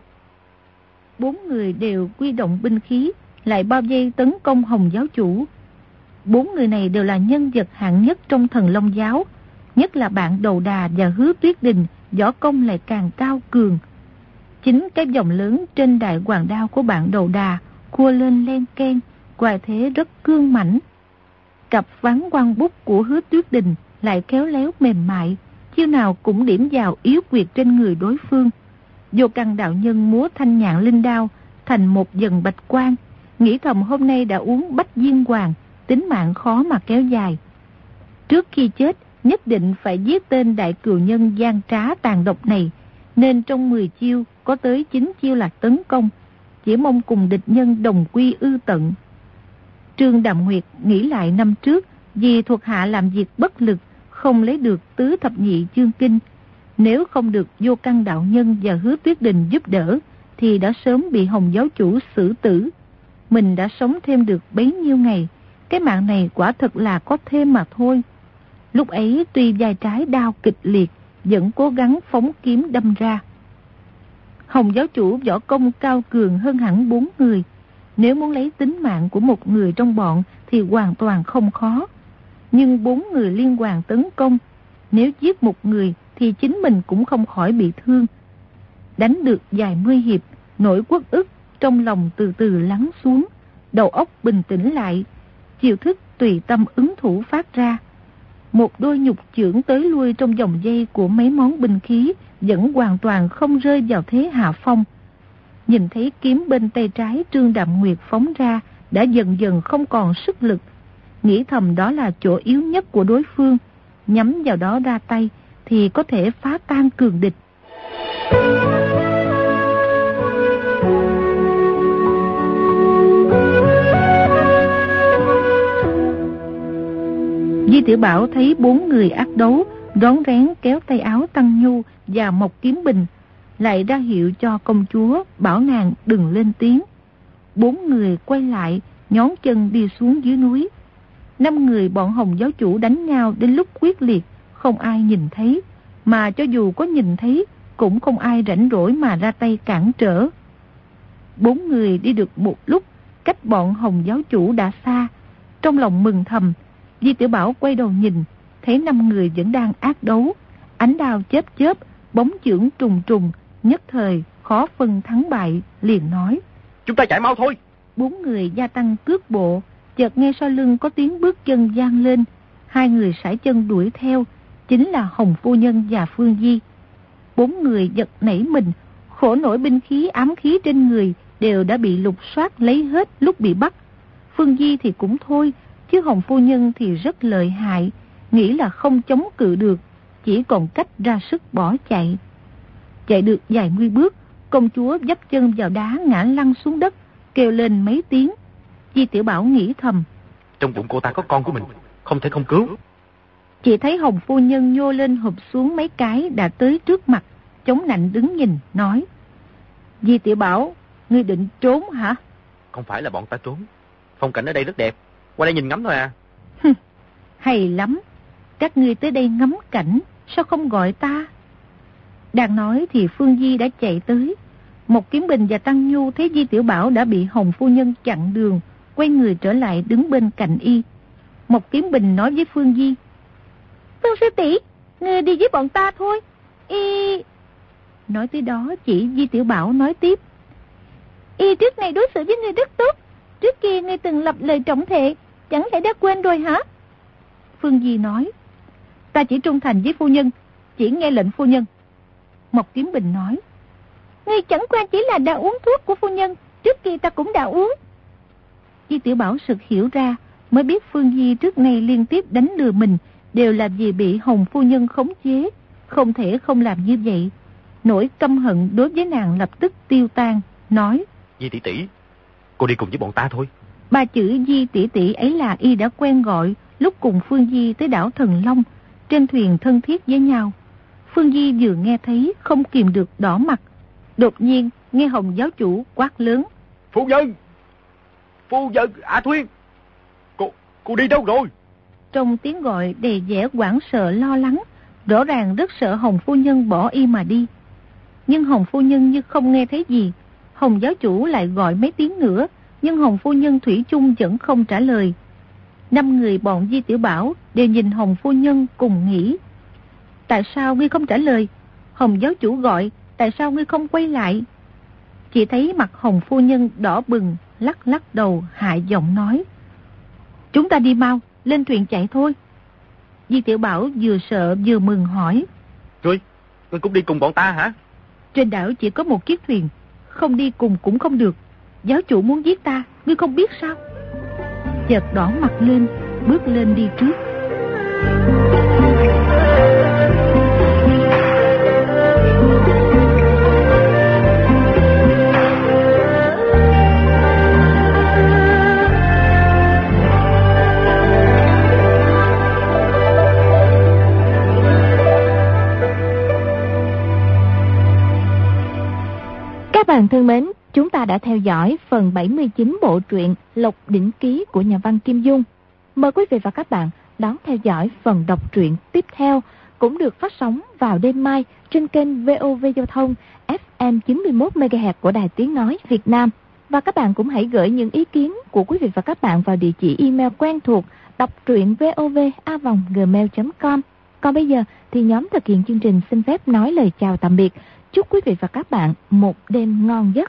Bốn người đều quy động binh khí, lại bao vây tấn công Hồng giáo chủ. Bốn người này đều là nhân vật hạng nhất trong Thần Long giáo, nhất là bạn Đầu Đà và Hứa Tuyết Đình, võ công lại càng cao cường. Chính cái vòng lớn trên đại hoàng đao của bạn Đầu Đà cua lên len keng, quài thế rất cương mãnh. Cặp ván quang bút của Hứa Tuyết Đình lại khéo léo mềm mại, chiêu nào cũng điểm vào yếu quyệt trên người đối phương. Vô Căn đạo nhân múa thanh nhạn linh đao thành một dần bạch quang, nghĩ thầm hôm nay đã uống bách diên hoàng, tính mạng khó mà kéo dài. Trước khi chết nhất định phải giết tên đại cừu nhân gian trá tàn độc này, nên trong mười chiêu có tới chín chiêu là tấn công, chỉ mong cùng địch nhân đồng quy ư tận. Trương Đạm Nguyệt nghĩ lại năm trước, vì thuộc hạ làm việc bất lực, không lấy được tứ thập nhị chương kinh. Nếu không được Vô Căn đạo nhân và Hứa Tuyết Đình giúp đỡ, thì đã sớm bị Hồng giáo chủ xử tử. Mình đã sống thêm được bấy nhiêu ngày, cái mạng này quả thật là có thêm mà thôi. Lúc ấy tuy vai trái đau kịch liệt, vẫn cố gắng phóng kiếm đâm ra. Hồng giáo chủ võ công cao cường hơn hẳn bốn người. Nếu muốn lấy tính mạng của một người trong bọn thì hoàn toàn không khó. Nhưng bốn người liên hoàn tấn công, nếu giết một người thì chính mình cũng không khỏi bị thương. Đánh được vài mươi hiệp, nỗi uất ức trong lòng từ từ lắng xuống, đầu óc bình tĩnh lại, chiêu thức tùy tâm ứng thủ phát ra. Một đôi nhục chưởng tới lui trong vòng dây của mấy món binh khí vẫn hoàn toàn không rơi vào thế hạ phong. Nhìn thấy kiếm bên tay trái Trương Đạm Nguyệt phóng ra đã dần dần không còn sức lực, nghĩ thầm đó là chỗ yếu nhất của đối phương, nhắm vào đó ra tay thì có thể phá tan cường địch. Di Tiểu Bảo thấy bốn người ác đấu, rón rén kéo tay áo Tăng Nhu và Mộc Kiếm Bình, lại ra hiệu cho công chúa bảo nàng đừng lên tiếng. Bốn người quay lại, nhón chân đi xuống dưới núi. Năm người bọn Hồng giáo chủ đánh nhau đến lúc quyết liệt, không ai nhìn thấy, mà cho dù có nhìn thấy cũng không ai rảnh rỗi mà ra tay cản trở. Bốn người đi được một lúc, cách bọn Hồng giáo chủ đã xa, trong lòng mừng thầm. Di Tiểu Bảo quay đầu nhìn, thấy năm người vẫn đang ác đấu, ánh đao chớp chớp, bóng chưởng trùng trùng, nhất thời khó phân thắng bại, liền nói: Chúng ta chạy mau thôi. Bốn người gia tăng cước bộ, chợt nghe sau lưng có tiếng bước chân vang lên, hai người sải chân đuổi theo, chính là Hồng phu nhân và Phương Di. Bốn người giật nảy mình, khổ nổi binh khí ám khí trên người đều đã bị lục soát lấy hết lúc bị bắt. Phương Di thì cũng thôi, chứ Hồng phu nhân thì rất lợi hại, nghĩ là không chống cự được, chỉ còn cách ra sức bỏ chạy. Chạy được vài mươi bước, công chúa vấp chân vào đá ngã lăn xuống đất, kêu lên mấy tiếng. Di Tiểu Bảo nghĩ thầm: Trong bụng cô ta có con của mình, không thể không cứu. Chỉ thấy Hồng phu nhân nhô lên hụp xuống mấy cái đã tới trước mặt, chống nạnh đứng nhìn, nói: Di Tiểu Bảo, ngươi định trốn hả? Không phải là bọn ta trốn, phong cảnh ở đây rất đẹp, qua đây nhìn ngắm thôi à. Hay lắm, các ngươi tới đây ngắm cảnh, sao không gọi ta? Đang nói thì Phương Di đã chạy tới. Một Kiếm Bình và Tăng Nhu thấy Di Tiểu Bảo đã bị Hồng phu nhân chặn đường, quay người trở lại đứng bên cạnh y. Một Kiếm Bình nói với Phương Di: Phương sư tỷ, ngươi đi với bọn ta thôi. Y... Nói tới đó chỉ Di Tiểu Bảo nói tiếp: Y trước này đối xử với ngươi rất tốt, trước kia ngươi từng lập lời trọng thệ, chẳng lẽ đã quên rồi hả? Phương Di nói: Ta chỉ trung thành với phu nhân, chỉ nghe lệnh phu nhân. Mộc Kiếm Bình nói: Ngươi chẳng qua chỉ là đã uống thuốc của phu nhân, trước kia ta cũng đã uống. Di Tiểu Bảo sực hiểu ra, mới biết Phương Di trước nay liên tiếp đánh lừa mình đều là vì bị Hồng phu nhân khống chế, không thể không làm như vậy. Nỗi căm hận đối với nàng lập tức tiêu tan, nói: Di tỷ tỷ, cô đi cùng với bọn ta thôi. Ba chữ Di tỷ tỷ ấy là y đã quen gọi lúc cùng Phương Di tới đảo Thần Long, trên thuyền thân thiết với nhau. Phương Di vừa nghe thấy không kìm được đỏ mặt. Đột nhiên nghe Hồng giáo chủ quát lớn: Phu nhân! Phu nhân! A Thuyên! Cô, cô đi đâu rồi? Trong tiếng gọi đầy vẻ hoảng sợ lo lắng, rõ ràng rất sợ Hồng phu nhân bỏ y mà đi. Nhưng Hồng phu nhân như không nghe thấy gì. Hồng giáo chủ lại gọi mấy tiếng nữa, nhưng Hồng phu nhân thủy chung vẫn không trả lời. Năm người bọn Di Tiểu Bảo đều nhìn Hồng phu nhân cùng nghĩ: tại sao ngươi không trả lời? Hồng giáo chủ gọi, tại sao ngươi không quay lại? Chỉ thấy mặt Hồng phu nhân đỏ bừng, lắc lắc đầu hạ giọng nói: chúng ta đi mau, lên thuyền chạy thôi. Di Tiểu Bảo vừa sợ vừa mừng hỏi: Ngươi, ngươi cũng đi cùng bọn ta hả? Trên đảo chỉ có một chiếc thuyền, không đi cùng cũng không được. Giáo chủ muốn giết ta, ngươi không biết sao? Chợt đỏ mặt lên, bước lên đi trước. Các bạn thân mến, chúng ta đã theo dõi phần bảy mươi chín bộ truyện Lộc Đỉnh Ký của nhà văn Kim Dung. Mời quý vị và các bạn đón theo dõi phần đọc truyện tiếp theo, cũng được phát sóng vào đêm mai trên kênh vê o vê Giao thông ép em chín mươi mốt mê ga héc của Đài Tiếng Nói Việt Nam. Và các bạn cũng hãy gửi những ý kiến của quý vị và các bạn vào địa chỉ email quen thuộc đọc truyện vov a vòng gmail chấm com. Còn bây giờ thì nhóm thực hiện chương trình xin phép nói lời chào tạm biệt. Chúc quý vị và các bạn một đêm ngon giấc.